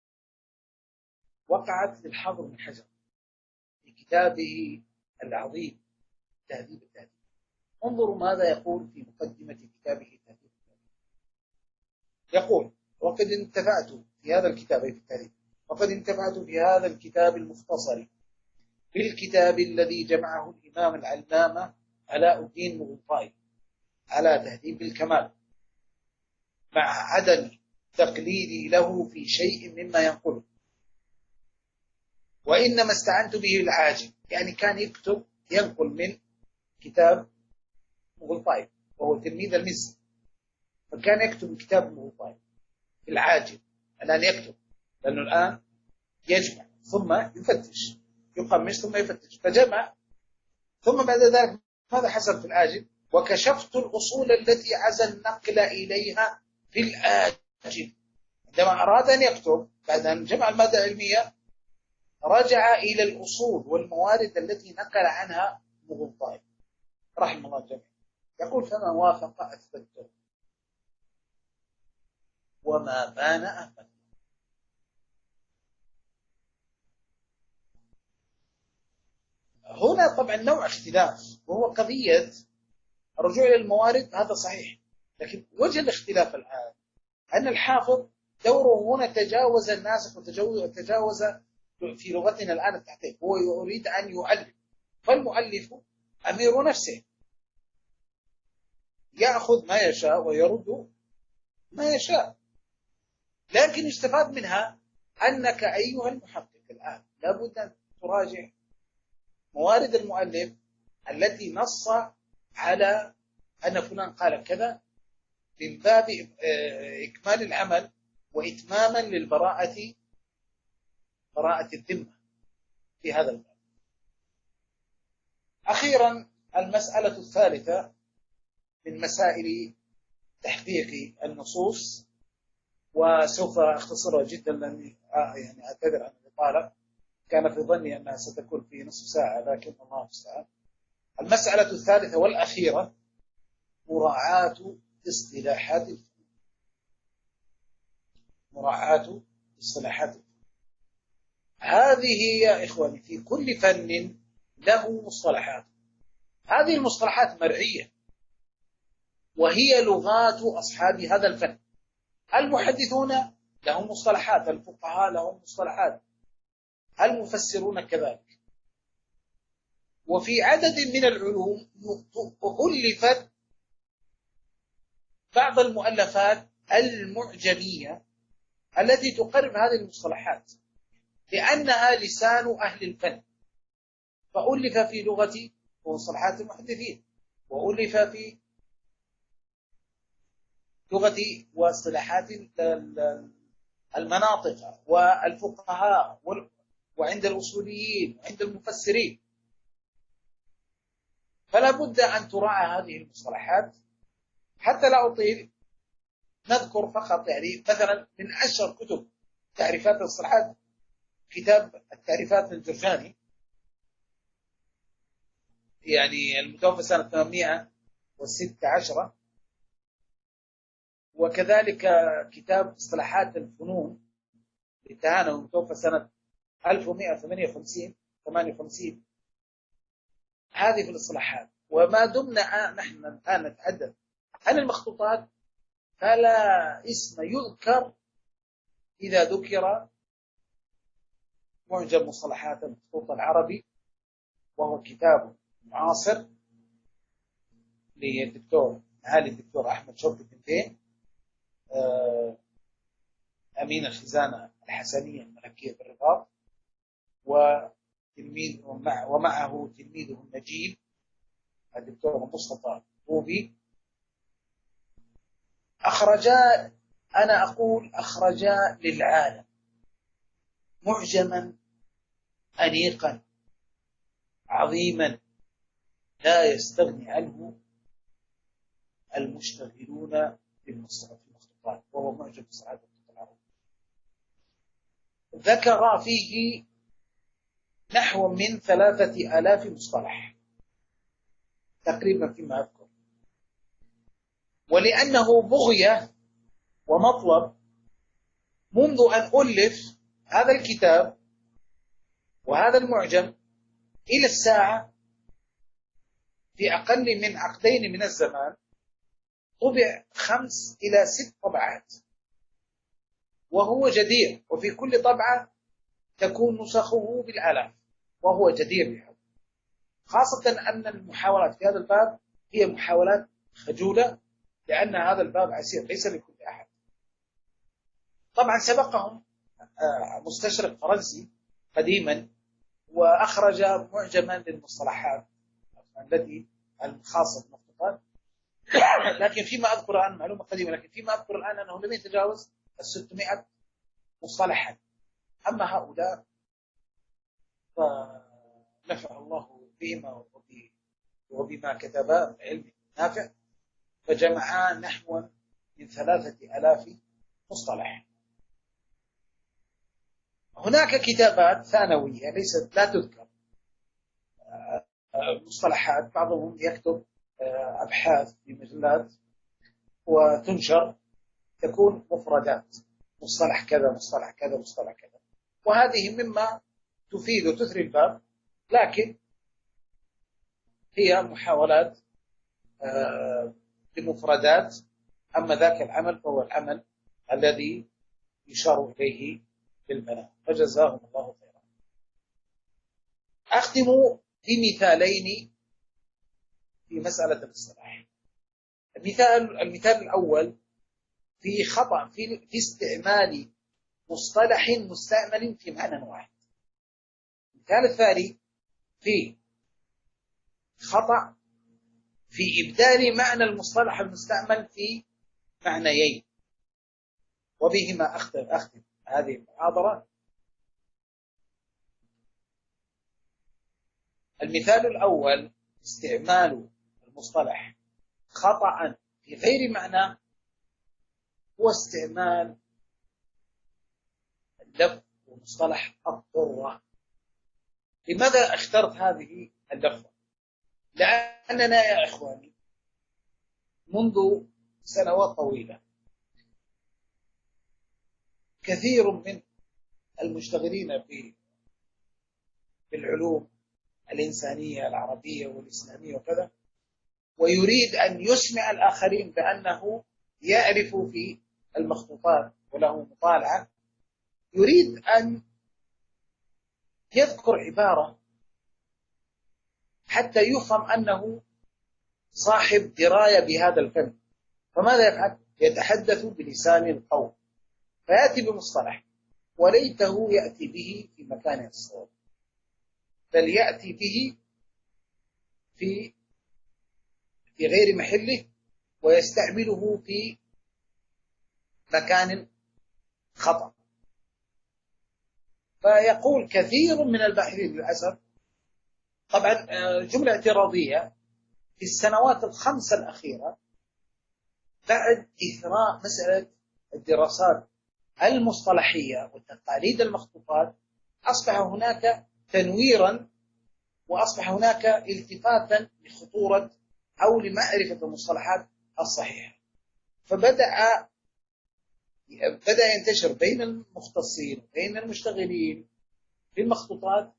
وقعت للحافظ بن حجر في كتابه العظيم تهذيب التهذيب. انظروا ماذا يقول في مقدمة كتابه تهذيب التهذيب. يقول: وقد انتفعت في هذا الكتاب في التهذيب، وقد انتفعت في هذا الكتاب المختصر بالكتاب الذي جمعه الإمام العلامة علاء الدين مغلطائي على تهذيب الكمال، مع عدم تقليدي له في شيء مما ينقله، وإنما استعنت به العاجل. يعني كان ينقل من كتاب مغلطائي وهو تلميذ المزي، فكان يكتب كتاب مغلطائي العاجل. الآن يكتب لأنه الآن يجمع ثم يفتش، يقمش ثم يفتش، فجمع. ثم بعد ذلك ماذا حصل في الآجل؟ وكشفت الأصول التي عزى النقل إليها في الآجل. عندما أراد أن يكتب بعد أن جمع المادة العلمية رجع إلى الأصول والموارد التي نقل عنها مغلطائي رحمه الله الجميع. يقول: فما وافق أثبته وما بان أهمل. هنا طبعا نوع اختلاف، وهو قضية الرجوع إلى الموارد. هذا صحيح، لكن وجه الاختلاف الآن أن الحافظ دوره هنا تجاوز الناسخ وتجاوز في لغتنا الآن التحقيق، هو يريد أن يؤلف. فالمؤلف أمير نفسه يأخذ ما يشاء ويرد ما يشاء، لكن يستفاد منها أنك أيها المحقق الآن لابد أن تراجع موارد المؤلف التي نص على أن فلان قال كذا، من باب إكمال العمل وإتماما للبراءة، براءة الذمة في هذا الباب. أخيرا المسألة الثالثة من مسائل تحقيق النصوص، وسوف أختصرها جدا لأني يعني أعتذر عن الإطالة، كان في ظني أنها ستكون في نصف ساعة لكن الله المستعان. المسألة الثالثة والأخيرة مراعاة اصطلاحات الفن. مراعاة اصطلاحات الفن هذه يا إخواني في كل فن له مصطلحات. هذه المصطلحات مرعية وهي لغات أصحاب هذا الفن. المحدثون لهم مصطلحات، الفقهاء لهم مصطلحات، المفسرون كذلك. وفي عدد من العلوم ألفت بعض المؤلفات المعجمية التي تقرب هذه المصطلحات لأنها لسان أهل الفن، فألف في لغة ومصطلحات المحدثين، وألف في لغة واصطلاحات المناطق والفقهاء وعند الأصوليين وعند المفسرين. فلا بد أن تراعى هذه المصطلحات. حتى لا أطيل، نذكر فقط يعني مثلا من أشهر كتب تعريفات المصطلحات كتاب التعريفات للجرجاني، يعني المتوفى سنة 816. وكذلك كتاب اصطلاحات الفنون للتهانة المتوفى سنة 1158. هذه في الاصطلاحات. وما دمنا نحن الآن نتحدث عن المخطوطات فلا اسم يذكر إذا ذكر معجم مصطلحات المخطوط العربي، وهو كتاب معاصر للدكتور معالي الدكتور أحمد شوقي بنتين، أمين الخزانة الحسنية الملكية بالرباط، ومعه تلميذه النجيب الدكتور مصطفى بوبي. أخرجا للعالم معجما أنيقا عظيما لا يستغني عنه المشتغلون بالمخطوطات، وهو معجم مصطلحات المخطوط العربي. ذكر فيه نحو من 3000 مصطلح تقريبا فيما أذكر. ولأنه بغية ومطلب منذ أن ألف هذا الكتاب وهذا المعجم إلى الساعة، في أقل من عقدين من الزمان طبع 5 إلى 6 طبعات، وهو جدير، وفي كل طبعة تكون نسخه بالآلاف، وهو جدير بها. خاصة أن المحاولات في هذا الباب هي محاولات خجولة، لأن هذا الباب عسير ليس لكل أحد. طبعا سبقهم مستشرق فرنسي قديما وأخرج معجما للمصطلحات التي الخاصة بالمخطوطات، لكن فيما أذكر الآن معلومة قديمة، لكن فيما أذكر الآن أنه لم يتجاوز 600 مصطلحا. أما هؤلاء فنفع الله بهما وبما كتبا علم نافع، فجمعا نحو من 3000 مصطلح. هناك كتابات ثانوية لا تذكر مصطلحات، بعضهم يكتب أبحاث في مجلات وتنشر، تكون مفردات، مصطلح كذا مصطلح كذا مصطلح كذا، وهذه مما تفيد وتثري الباب، لكن هي محاولات لمفردات. أما ذاك العمل فهو العمل الذي يشار إليه بالبناء، فجزاهم الله خيرا. أختم بمثالين في مسألة الاصطلاح. المثال الأول في خطأ في استعمال مصطلح مستعمل في معنى واحد. المثال الثاني في خطأ في إبدال معنى المصطلح المستعمل في معنيين، وبهما أختم هذه المحاضرة. المثال الأول استعمال المصطلح خطأ في غير معنى هو استعمال اللفظ ومصطلح الضرة. لماذا اخترت هذه اللفظة؟ لأننا يا إخواني منذ سنوات طويلة كثير من المشتغلين بالعلوم الإنسانية العربية والإسلامية وكذا، ويريد أن يسمع الآخرين بأنه يعرف في المخطوطات وله مطالعة، يريد أن يذكر عبارة حتى يفهم أنه صاحب دراية بهذا الفن. فماذا يفعل؟ يتحدث بلسان القوم، فيأتي بمصطلح وليته يأتي به في مكان الصواب، بل يأتي به في غير محله ويستعمله في مكان خطأ. فيقول كثير من الباحثين للأسف، طبعا جملة اعتراضية، في السنوات الخمسة الأخيرة بعد إثراء مسألة الدراسات المصطلحية والتقاليد المخطوطات أصبح هناك تنويرا، وأصبح هناك التفاتا لخطورة أو لمعرفة المصطلحات الصحيحة. فبدأ ينتشر بين المختصين وبين المشتغلين في المخطوطات،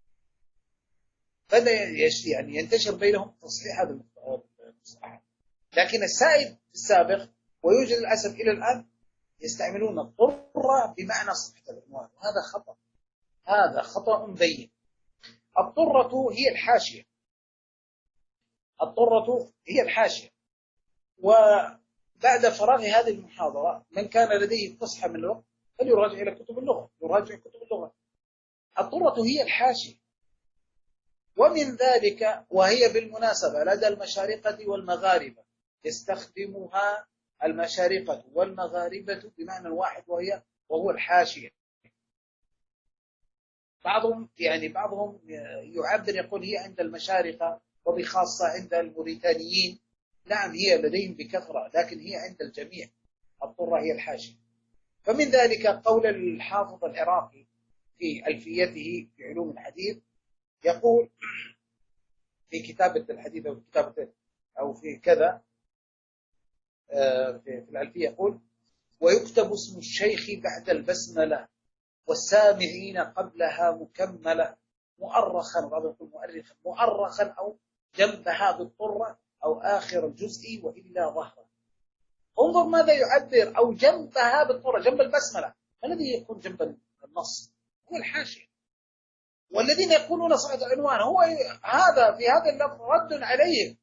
بدأ يعني ينتشر بينهم تصحيح هذه المصطلحات. لكن السائد السابق ويوجد للأسف إلى الآن يستعملون الطرة بمعنى صفحة العنوان، وهذا خطأ، هذا خطأ بين. الطرة هي الحاشية، الطرة هي الحاشية. وبعد فراغ هذه المحاضرة من كان لديه فصحى من اللغة فليراجع إلى كتب اللغة، يراجع كتب اللغة. الطرة هي الحاشية. ومن ذلك، وهي بالمناسبة لدى المشارقة والمغاربة يستخدمها المشارقة والمغاربة بمعنى واحد، وهو الحاشية. بعضهم يعبر يقول هي عند المشارقة وبخاصة عند الموريتانيين. نعم هي لديهم بكثرة، لكن هي عند الجميع الطرة هي الحاشية. فمن ذلك قول الحافظ العراقي في ألفيته في علوم الحديث، يقول في كتابة الحديث أو كتابة أو في كذا في الألفية، يقول: ويكتب اسم الشيخ بعد البسملة والسامعين قبلها مكملة مؤرخا، بعض يقول مؤرخا، مؤرخا أو جنبها بالطرة أو آخر الجزء وإلا ظهرا. انظر ماذا يعبر، أو جنبها بالطرة، جنب البسملة. ما الذي يكون جنب النص؟ هو الحاشية. والذين يقولون صحة العنوان هو هذا في هذا اللفظ رد عليهم،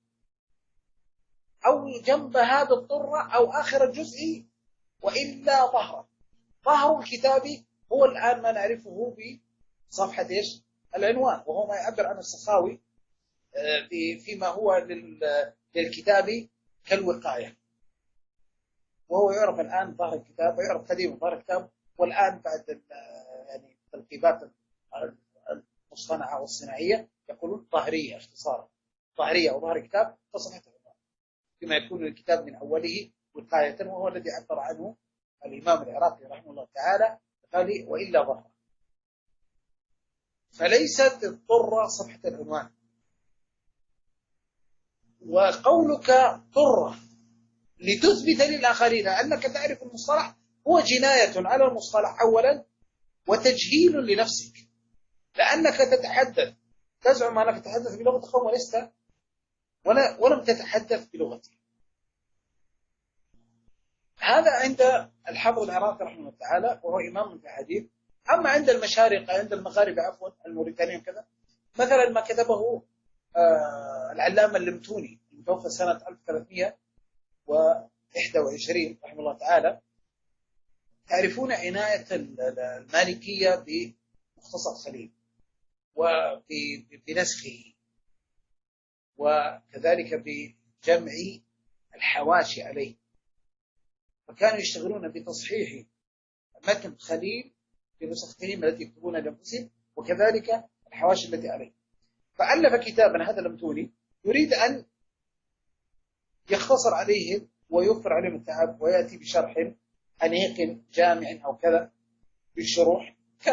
أو جنب هذا الطرة أو آخر الجزء وإلا ظهرا. ظهر الكتاب هو الآن ما نعرفه بصفحة إيش؟ العنوان، وهو ما يعبر عن السخاوي فيما هو للكتاب كالوقاية، وهو يعرف الآن ظهر الكتاب، ويعرف قديما ظهر الكتاب، والآن بعد يعني التلقيبات المصطنعة والصناعية يقولون ظهرية اختصارا، ظهرية أو ظهر الكتاب فصفحة العنوان، فيما يكون الكتاب من أوله وقاية، وهو الذي عبر عنه الإمام العراقي رحمه الله تعالى، قال: وإلا ظهر. فليست الطرة صفحة العنوان. وقولك طرة لتثبت للآخرين أنك تعرف المصطلح هو جناية على المصطلح أولا، وتجهيل لنفسك، لأنك تتحدث تزعم أنك تتحدث بلغة قوم ولست ولم تتحدث بلغته. هذا عند الحافظ العراقي رحمه الله تعالى، وهو إمام في الحديث. أما عند المشارقة، عند المغاربة عفوا، الموريتانيين كذا، مثلا ما كتبه العلامة اللمتوني المتوفى سنة 1321 رحمه الله تعالى. تعرفون عناية المالكية بمختصر خليل وبنسخه، وكذلك بجمع الحواشي عليه، فكانوا يشتغلون بتصحيح متن خليل في نسختهم التي يكتبون لأنفسهم، وكذلك الحواشي التي عليه. فألف كتابا هذا اللمتوني يريد أن يختصر عليهم ويوفر عليهم التعب، ويأتي بشرح أنيق جامع أو كذا بالشروح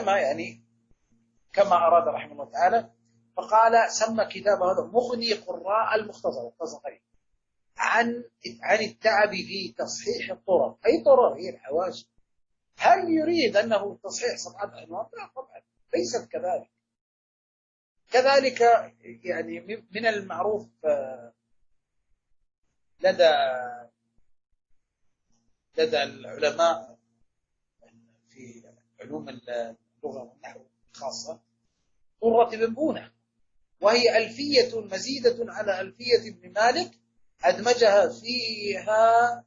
كما أراد رحمه الله تعالى. فقال سمى كتابه هذا مغني قراء المختصر عن التعب في تصحيح الطرق. أي طرق؟ هي الحواشي. هل يريد أنه تصحيح صفحات العنوان؟ لا طبعا، ليست كذلك. كذلك يعني من المعروف لدى العلماء في علوم اللغة والنحو خاصة طرة بن بونة، وهي ألفية مزيدة على ألفية ابن مالك أدمجها فيها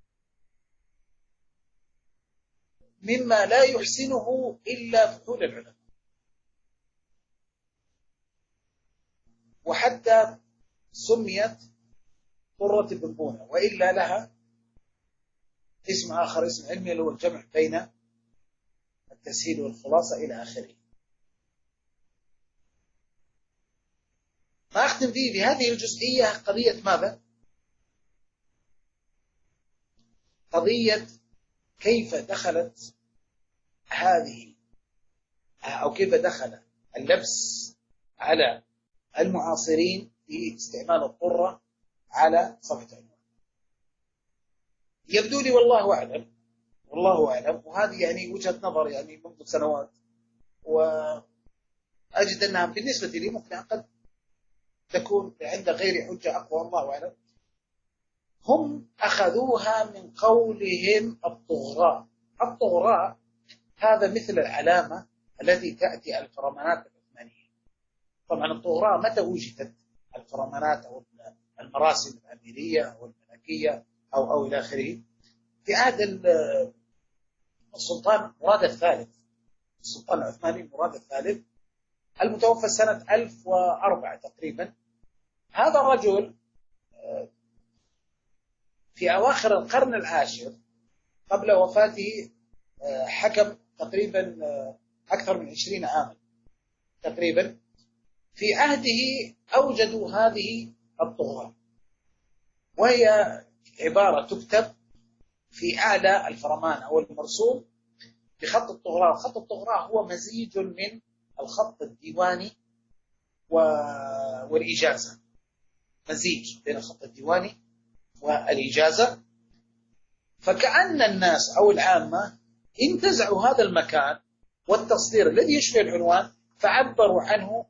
مما لا يحسنه إلا فحول العلماء. وحتى سميت قرة بنبونة، وإلا لها اسم آخر، اسم علمي، اللي هو الجمع بين التسهيل والخلاصة إلى آخره. ما أختم فيه بهذه الجزئية قضية ماذا؟ قضية كيف دخلت هذه، أو كيف دخل اللبس على المعاصرين في استعمال القرة على صفحة عنوان. يبدو لي والله أعلم، والله أعلم، وهذه يعني وجهة نظر يعني منذ سنوات، وأجد أنها بالنسبة لي ممكن قد تكون عند غير حجة أقوى، الله أعلم. هم أخذوها من قولهم الطغراء. الطغراء هذا مثل العلامة التي تأتي الفرمانات العثمانية. طبعا الطغراء متى وجدت الفرمانات أو المراسم الأميرية أو الملكية أو إلى آخره؟ في عهد السلطان مراد الثالث، السلطان العثماني مراد الثالث المتوفى سنة 1004 تقريبا. هذا الرجل في أواخر القرن العاشر قبل وفاته حكم تقريبا أكثر من 20 عاما تقريبا. في عهده أوجدوا هذه الطغرة، وهي عبارة تكتب في أعلى الفرمان أو المرسوم بخط الطغرة. خط الطغرة هو مزيج من الخط الديواني والإجازة، مزيج بين الخط الديواني والإجازة. فكأن الناس أو العامة انتزعوا هذا المكان والتصدير الذي يشبه العنوان فعبروا عنه،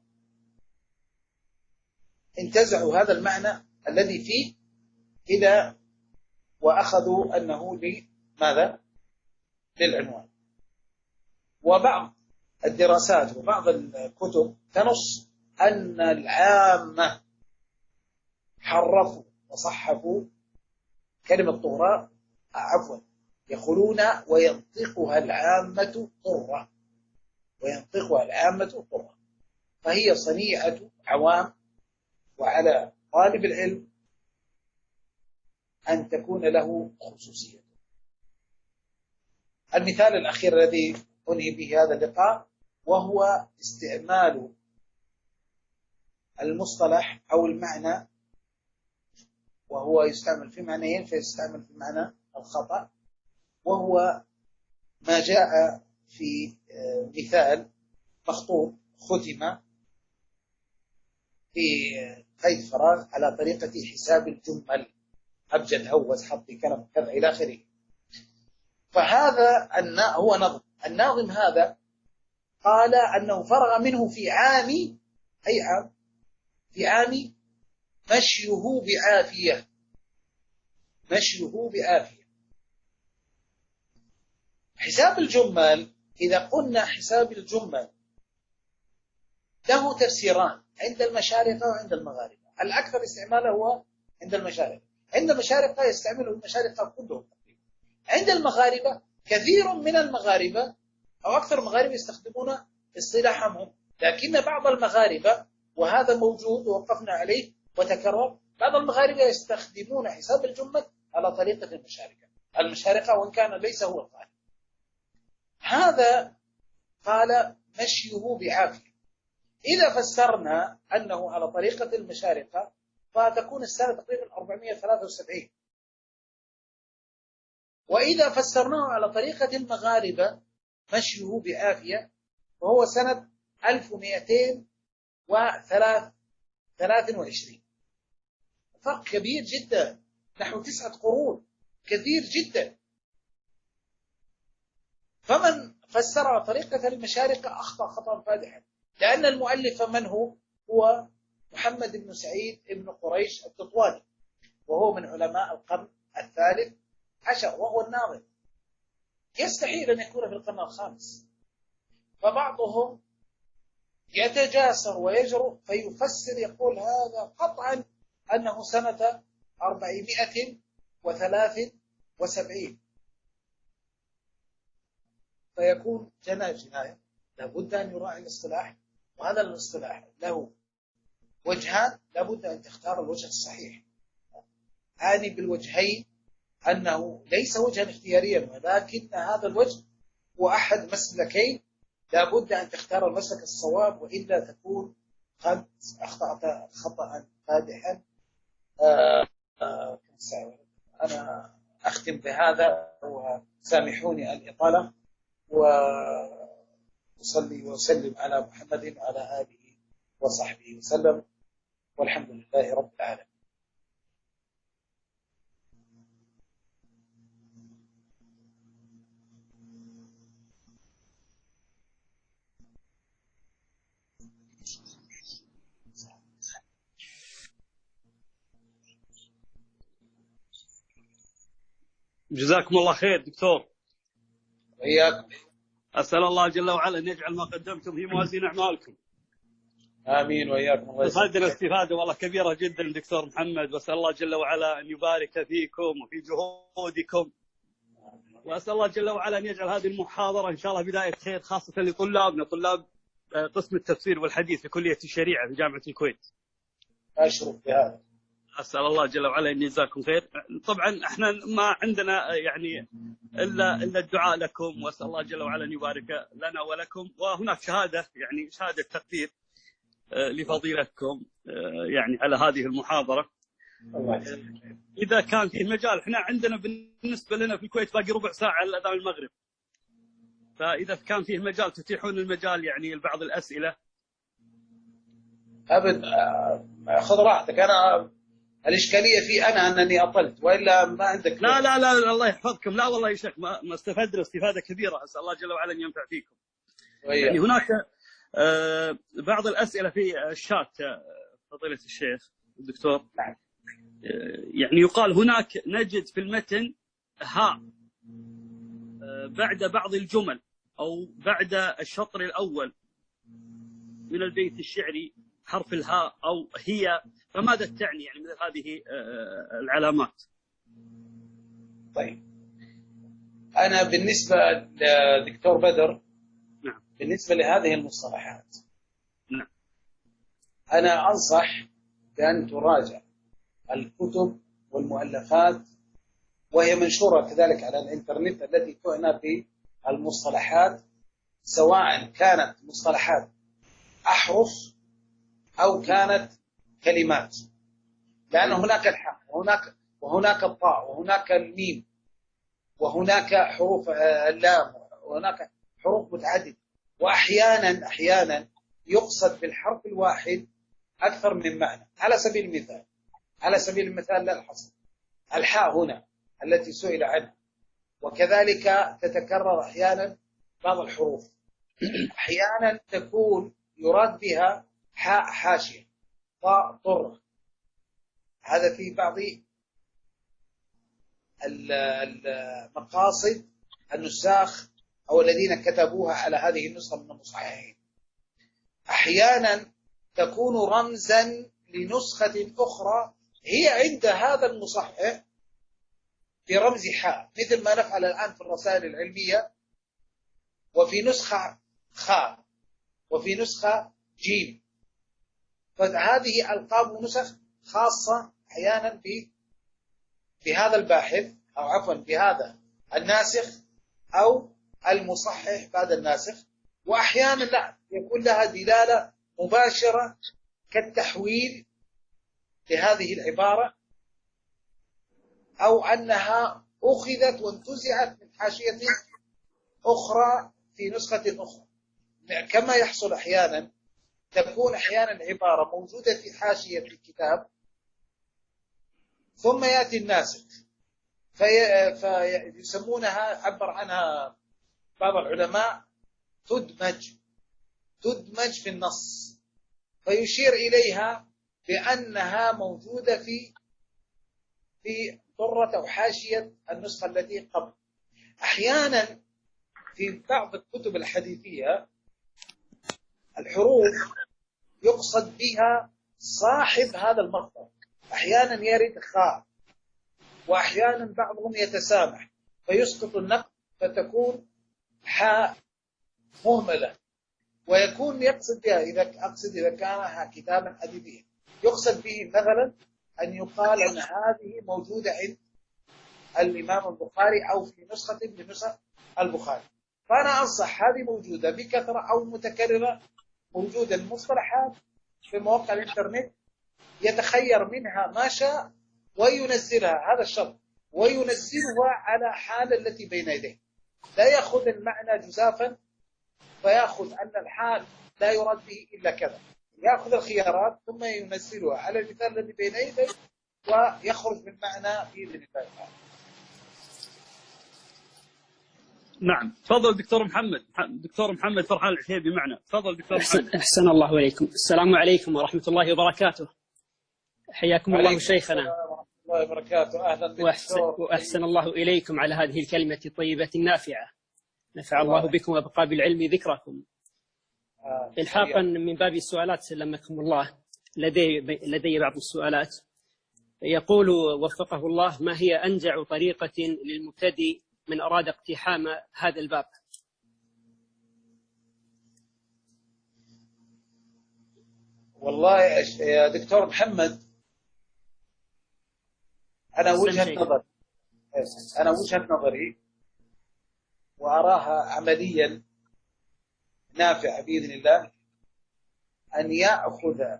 انتزعوا هذا المعنى الذي فيه إلى وأخذوا أنه لماذا؟ للعنوان. وبعض الدراسات وبعض الكتب تنص أن العامة حرفوا وصحفوا كلمة طغراء، عفوا، يقولون وينطقها العامة طرة، وينطقها العامة طرة. فهي صنيعة عوام، وعلى طالب العلم أن تكون له خصوصية. المثال الأخير الذي أنهي به هذا اللقاء وهو استعمال المصطلح أو المعنى، وهو يستعمل في معنيين، فيستعمل في معنى الخطأ، وهو ما جاء في مثال مخطوط ختم في قيد فراغ على طريقة حساب الجمل، أبجد هوز حطي كلام كذا إلى آخره. فهذا هو نظم. الناظم هذا قال أنه فرغ منه في عام، أي عام؟ في عام مشيه بعافية، مشيه بعافية. حساب الجمل، إذا قلنا حساب الجمل له تفسيران عند المشارقة وعند المغاربة. الأكثر استعماله هو عند المشارقة. عند المشارقة يستعمله المشارقة كلهم تقريبا. عند المغاربة كثير من المغاربة أو أكثر المغاربة يستخدمون اصطلاحهم هم، لكن بعض المغاربة، وهذا موجود ووقفنا عليه وتكرر، بعض المغاربة يستخدمون حساب الجمل على طريقة المشارقة، وإن كان ليس هو الغالب. هذا قال مشيه بعافية. إذا فسرنا أنه على طريقة المشارقة فتكون السنة تقريبا 473، وإذا فسرناه على طريقة المغاربة مشيه بعافية وهو سنة 1223. فرق كبير جدا، نحو 9 قرون، كثير جدا. فمن فسر على طريقة المشارقة أخطأ خطأ فادحا، لأن المؤلف من هو محمد بن سعيد بن قريش التطواني، وهو من علماء القرن الثالث عشر، وهو الناظم. يستحيل أن يكون في القرن الخامس. فبعضهم يتجاسر ويجرؤ فيفسر، يقول هذا قطعا أنه سنة 473، فيكون جناية. لابد أن يراعي الاصطلاح، وهذا الاصطلاح له وجهان لابد أن تختار الوجه الصحيح. أعني بالوجهين أنه ليس وجها اختياريا، ولكن هذا الوجه هو أحد مسلكين لابد أن تختار المسلك الصواب، وإلا تكون قد أخطأت خطأ فادحا. أنا أختم بهذا، وسامحوني الإطالة، وأصلي وسلم على محمد وعلى آله وصحبه وسلم، والحمد لله رب العالمين. جزاكم الله خير دكتور. وإياكم. أسأل الله جل وعلا أن يجعل ما قدمتم في موازين أعمالكم. آمين وإياكم. الله استفدنا استفادة والله كبيرة جدا دكتور محمد، وأسأل الله جل وعلا أن يبارك فيكم وفي جهودكم، وأسأل الله جل وعلا أن يجعل هذه المحاضرة إن شاء الله بداية خير، خاصة لطلابنا، طلاب قسم التفسير والحديث في كلية الشريعة في جامعة الكويت. أشرف بهذا. أسأل الله جل وعلا أن يجزاكم خير. طبعا احنا ما عندنا يعني إلا الدعاء لكم، وأسأل الله جل وعلا أن يبارك لنا ولكم. وهناك شهادة يعني شهادة تقدير لفضيلتكم يعني على هذه المحاضرة. إذا كان فيه مجال، احنا عندنا بالنسبة لنا في الكويت باقي ربع ساعة على أذان المغرب، فإذا كان فيه مجال تتيحون المجال يعني لبعض الأسئلة. أبد، خذ راحتك. أنا الإشكالية في أنني أطلت، وإلا ما عندك. لا لا لا الله يحفظكم. لا والله يا شيخ ما استفدنا استفادة كبيرة، أسأل الله جل وعلا أن ينفع فيكم. يعني هناك بعض الأسئلة في الشات فضيلة الشيخ الدكتور. يعني يقال هناك نجد في المتن هاء بعد بعض الجمل أو بعد الشطر الأول من البيت الشعري حرف الهاء أو هي، فماذا تعني يعني مثل هذه العلامات؟ طيب، أنا بالنسبة لدكتور بدر، نعم، بالنسبة لهذه المصطلحات، نعم، أنا أنصح بأن تراجع الكتب والمؤلفات، وهي منشورة كذلك على الإنترنت، التي تعنى بالمصطلحات، سواء كانت مصطلحات أحرف أو كانت كلمات، لأن هناك الحاء وهناك الطاء وهناك الميم وهناك حروف اللام وهناك حروف متعددة، وأحيانا يقصد بالحرف الواحد أكثر من معنى. على سبيل المثال لا الحصر، الحاء هنا التي سئل عنها، وكذلك تتكرر أحيانا بعض الحروف، أحيانا تكون يراد بها حاء حاشية، طاء طرة. هذا في بعض المقاصد النساخ أو الذين كتبوها على هذه النسخة من المصححين. أحيانا تكون رمزا لنسخة أخرى هي عند هذا المصحح برمز حاء، مثل ما نفعل الآن في الرسائل العلمية، وفي نسخة خاء وفي نسخة جيم. فهذه ألقاب ونسخ خاصة أحيانا بهذا الباحث، أو عفوا بهذا الناسخ أو المصحح بعد الناسخ، وأحيانا لا يكون لها دلالة مباشرة كالتحويل لهذه العبارة، أو أنها أخذت وانتزعت من حاشية أخرى في نسخة أخرى، كما يحصل أحيانا. تكون أحيانا عبارة موجودة في حاشية الكتاب ثم يأتي الناسخ فيسمونها، عبر عنها بعض العلماء، تدمج في النص، فيشير إليها بأنها موجودة في طرة أو حاشية النسخة التي قبل. أحيانا في بعض الكتب الحديثية الحروف يقصد بها صاحب هذا المصدر، أحيانا يرد خاء، وأحيانا بعضهم يتسامح فيسقط النقط فتكون حاء مهملة، ويكون يقصد بها إذا كان كتابا أدبيا، يقصد به مثلا أن يقال أن هذه موجودة عند الإمام البخاري أو في نسخة من نسخ البخاري. فأنا أنصح هذه موجودة بكثرة أو متكررة، موجودة المصطلحات في مواقع الإنترنت، يتخير منها ما شاء وينزلها، هذا الشرط، وينزلها على حال التي بين يديه، لا يأخذ المعنى جزافا فيأخذ أن الحال لا يراد به إلا كذا، يأخذ الخيارات ثم ينزلها على المثال الذي بين يديه ويخرج بالمعنى بإذن الله تعالى. نعم، تفضل دكتور محمد فرحان العتيبي معنا. تفضل دكتور محمد. أحسن الله إليكم. السلام عليكم ورحمة الله وبركاته. حياكم الله شيخنا. ورحمة الله وبركاته. أهلا بك. وأحسن الله إليكم على هذه الكلمة الطيبة النافعة. نفع الله بكم وبقى بالعلم ذكركم. إلحاقا من باب السؤالات سلمكم الله، لدي بعض السؤالات. يقول وفقه الله: ما هي أنجع طريقة للمبتدئ من أراد اقتحام هذا الباب؟ والله يا دكتور محمد، أنا وجهة نظري وأراها عمليا نافعة بإذن الله، أن يأخذ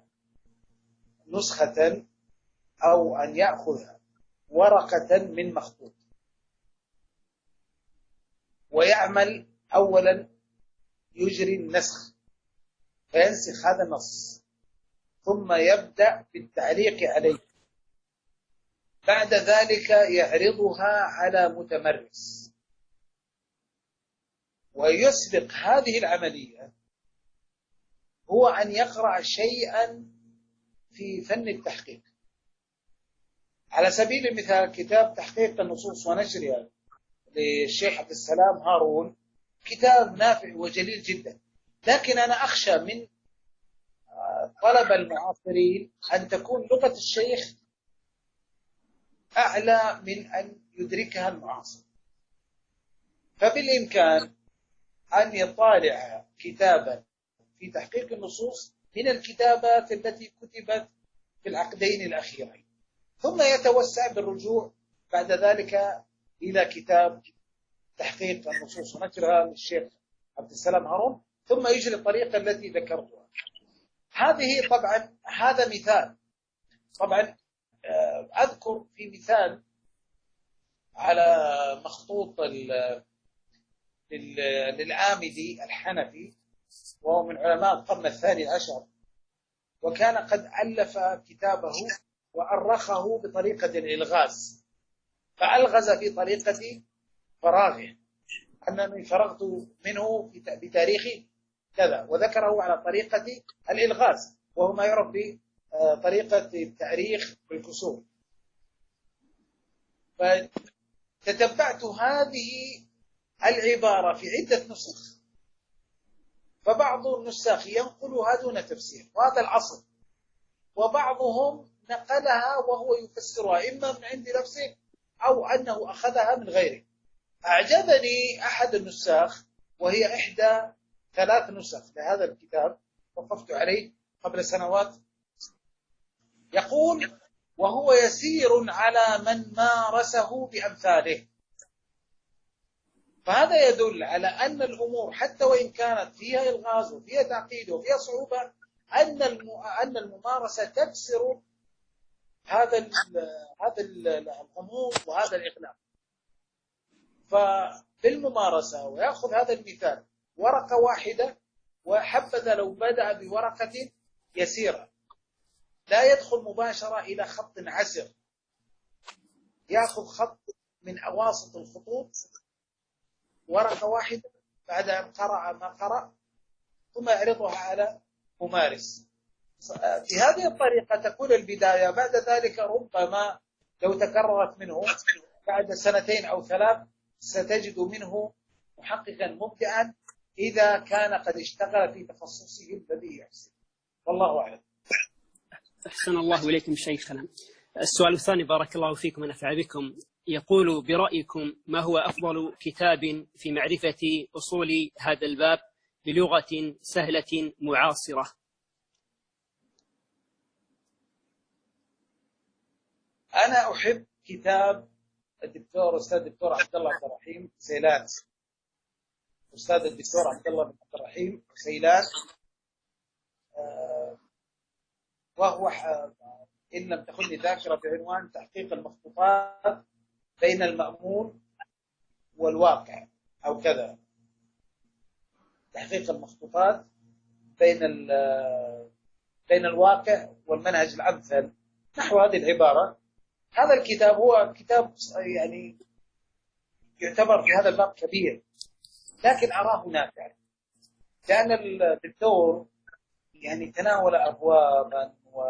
نسخة أو أن يأخذ ورقة من مخطوط ويعمل أولا، يجري النسخ فينسخ هذا النص، ثم يبدأ بالتعليق عليه، بعد ذلك يعرضها على متمرس، ويسبق هذه العملية هو أن يقرأ شيئا في فن التحقيق. على سبيل المثال كتاب تحقيق النصوص ونشرها للشيخ عبد السلام هارون، كتاب نافع وجليل جدا، لكن أنا أخشى من طلب المعاصرين أن تكون لغة الشيخ أعلى من أن يدركها المعاصر، فبالإمكان أن يطالع كتابا في تحقيق النصوص من الكتابات التي كتبت في العقدين الأخيرين، ثم يتوسع بالرجوع بعد ذلك إلى كتاب تحقيق النصوص ونشرها للشيخ عبد السلام هارون، ثم يجري الطريقة التي ذكرتها. هذه طبعا هذا مثال. طبعا أذكر في مثال على مخطوط للعامدي الحنفي، وهو من علماء القرن الثاني عشر، وكان قد ألف كتابه وأرخه بطريقة الإلغاز، فألغز في طريقة فراغه، أنني فرغت منه بتاريخ كذا، وذكره على طريقة الإلغاز، وهو ما يعرف بطريقة التاريخ بالكسور. فتتبعت هذه العبارة في عدة نسخ، فبعض النساخ ينقلها دون تفسير، وهذا الأصل، وبعضهم نقلها وهو يفسرها إما من عند نفسه أو أنه أخذها من غيره. أعجبني أحد النساخ، وهي إحدى 3 نسخ لهذا الكتاب وقفت عليه قبل سنوات، يقول: وهو يسير على من مارسه بأمثاله. فهذا يدل على أن الأمور حتى وإن كانت فيها إلغاز وفيها تعقيد وفيها صعوبة، أن الممارسة تكسر هذا الغموض وهذا الإقلام. فبالممارسة ويأخذ هذا المثال ورقة واحدة، وحبذا لو بدأ بورقة يسيرة، لا يدخل مباشرة إلى خط عسر، يأخذ خط من أواسط الخطوط، ورقة واحدة، بعد أن قرأ ما قرأ ثم يعرضها على ممارس. في هذه الطريقة تكون البداية، بعد ذلك ربما لو تكررت منه بعد 2 أو 3 ستجد منه محققا مبدعا إذا كان قد اشتغل في تخصصه الذي يحسن. والله أعلم. أحسن الله إليكم شيخنا. السؤال الثاني بارك الله فيكم ونفع بكم، يقول: برأيكم ما هو أفضل كتاب في معرفة أصول هذا الباب بلغة سهلة معاصرة؟ أنا أحب كتاب أستاذ الدكتور عبد الله عبد الرحيم سيلان، أستاذ الدكتور عبد الله عبد الرحيم سيلان، وهو إن لم تخني ذاكرة بعنوان تحقيق المخطوطات بين المأمول والواقع أو كذا، تحقيق المخطوطات بين الواقع والمنهج الأمثل، نحو هذه العبارة. هذا الكتاب هو كتاب يعني يعتبر في هذا الباب كبير، لكن أراه نافع، لأن الدكتور يعني تناول أبوابا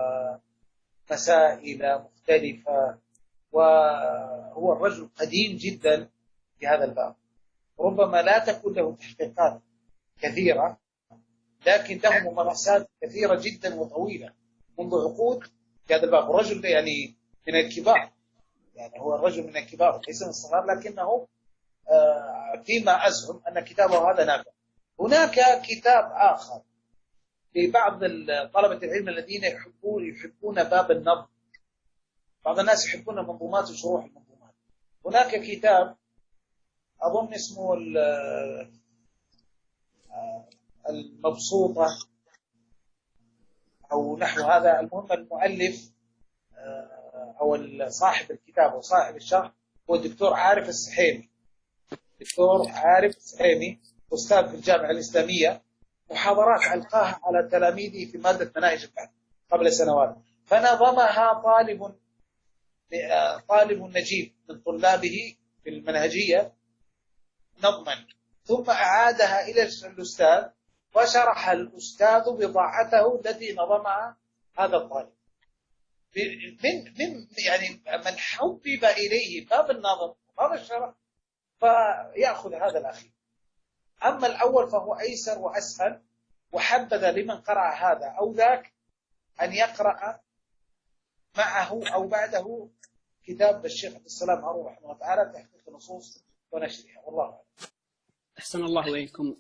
ومسائل مختلفة، وهو الرجل قديم جدا في هذا الباب، ربما لا تكون له تحقيقات كثيرة، لكن له ممارسات كثيرة جدا وطويلة منذ عقود في هذا الباب. الرجل يعني من الكبار، يعني هو الرجل من الكبار ليس من الصغار، لكنه فيما أزعم أن كتابه هذا نافع. هناك كتاب آخر لبعض طلبة العلم الذين يحبون باب النظم، بعض الناس يحبون منظومات وشروح المنظومات. هناك كتاب أظن اسمه المبسوطة أو نحو هذا. المهم المؤلف أو صاحب الكتاب أو صاحب الشرح هو الدكتور عارف السحيمي. دكتور عارف السحيمي أستاذ في الجامعة الإسلامية، محاضرات ألقاها على تلاميذه في مادة مناهج البحث قبل سنوات، فنظمها طالب نجيب من طلابه في المنهجية نظما، ثم أعادها إلى الأستاذ، وشرح الأستاذ بضاعته التي نظمها هذا الطالب من حبب إليه باب النظم وباب الشرح فيأخذ هذا الأخير. أما الأول فهو أيسر وأسهل، وحبذا لمن قرأ هذا أو ذاك أن يقرأ معه أو بعده كتاب الشيخ عبد السلام هارون رحمه الله تعالى تحقيق النصوص ونشرها. والله أعلم. أحسن الله إليكم.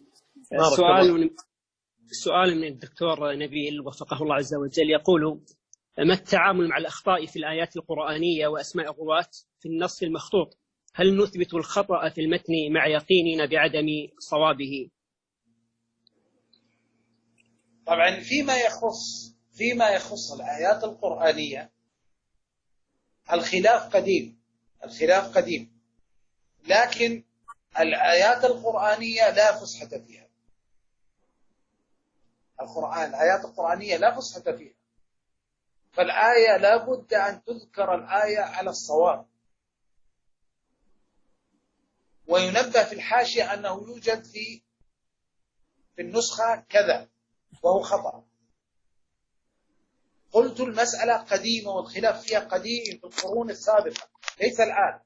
سؤال من الدكتور نبيل وفقه الله عز وجل، يقول: ما التعامل مع الأخطاء في الآيات القرآنية وأسماء الرواة في النص المخطوط؟ هل نثبت الخطأ في المتن مع يقيننا بعدم صوابه؟ طبعا فيما يخص الآيات القرآنية الخلاف قديم، لكن الآيات القرآنية لا فسحة فيها. الآيات القرآنية لا فسحة فيها، فالآية لا بد أن تذكر الآية على الصواب. وينبه في الحاشية أنه يوجد في النسخة كذا وهو خطأ. قلت المسألة قديمة والخلاف فيها قديم في القرون السابقة ليس الآن،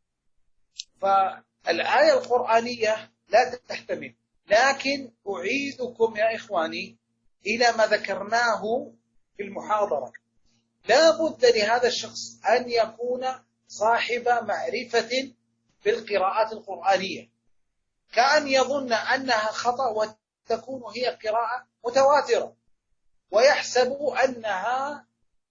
فالآية القرآنية لا تحتمل. لكن أعيدكم يا إخواني إلى ما ذكرناه في المحاضرة، لا بد لهذا الشخص أن يكون صاحب معرفة بالقراءات القرآنية، كأن يظن أنها خطأ وتكون هي قراءة متواترة، ويحسب أنها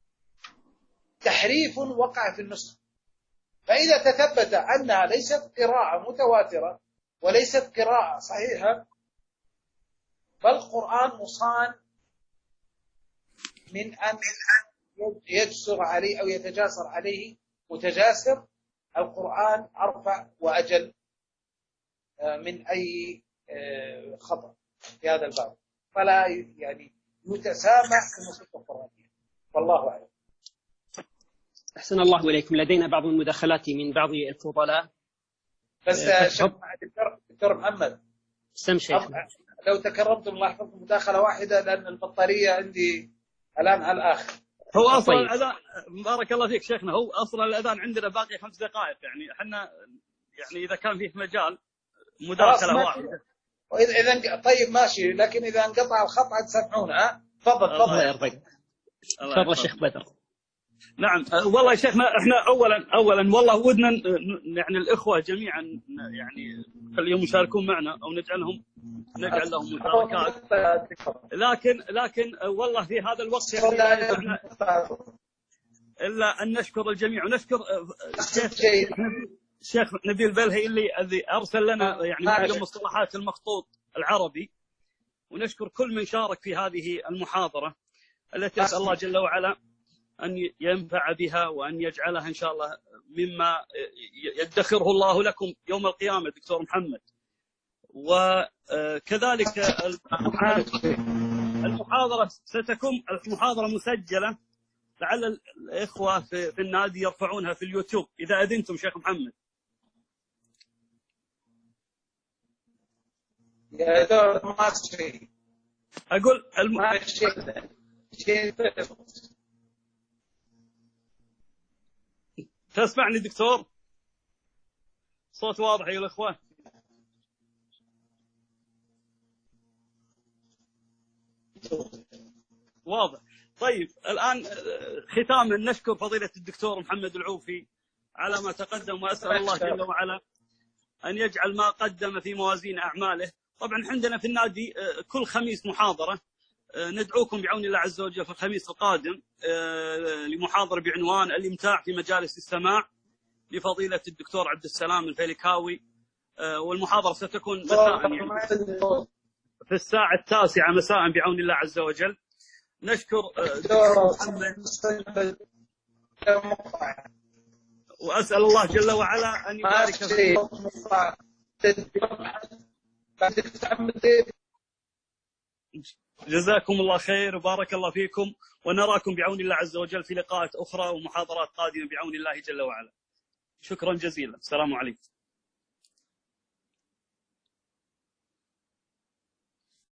تحريف وقع في النسخ. فإذا تثبت أنها ليست قراءة متواترة وليست قراءة صحيحة، فالقرآن مصان من أن يجسر عليه أو يتجاسر عليه متجاسر. القرآن أرفع وأجل من أي خطأ في هذا الباب، فلا يتسامح في النصوص القرآنية. والله أعلم. أحسن الله إليكم. لدينا بعض المداخلات من بعض الفضلاء، بس دكتور محمد لو تكرمتم الله يحفظكم مداخلة واحدة، لأن البطارية عندي الآن على الآخر. هو أصلا الأذان، بارك الله فيك شيخنا، هو أصلا الأذان عندنا باقي 5 دقائق، يعني احنا إذا كان فيه مجال مداخلة واحدة. إذا طيب ماشي، لكن إذا انقطع الخط عاد سامحونا. تفضل. الله يرضيك. تفضل شيخ بدر. نعم والله يا شيخنا، احنا اولا والله ودنا يعني الاخوه جميعا يعني كل يوم يشاركون معنا او نجعل لهم مشاركات، لكن والله في هذا الوقت إلا أن نشكر الجميع ونشكر الشيخ نبيل بلهي الذي أرسل لنا يعني معجم مصطلحات المخطوط العربي، ونشكر كل من شارك في هذه المحاضرة التي أسأل الله جل وعلا أن ينفع بها وأن يجعلها إن شاء الله مما يدخره الله لكم يوم القيامة دكتور محمد. وكذلك المحاضرة ستكون محاضرة مسجلة، لعل الإخوة في النادي يرفعونها في اليوتيوب إذا أذنتم شيخ محمد. يا دور مصري أقول تسمعني دكتور؟ صوت واضح يا الأخوة؟ واضح. طيب الآن ختاما نشكر فضيلة الدكتور محمد العوفي على ما تقدم، وأسأل الله جل وعلا أن يجعل ما قدم في موازين أعماله. طبعا عندنا في النادي كل خميس محاضرة، ندعوكم بعون الله عز وجل في الخميس القادم لمحاضرة بعنوان الإمتاع في مجالس السماع لفضيلة الدكتور عبد السلام الفيلكاوي، والمحاضرة ستكون مساء يعني في الساعة 9 مساء بعون الله عز وجل. نشكر وأسأل الله جل وعلا أن يبارك فيكم. جزاكم الله خير وبارك الله فيكم، ونراكم بعون الله عز وجل في لقاءات أخرى ومحاضرات قادمة بعون الله جل وعلا. شكرا جزيلا. السلام عليكم.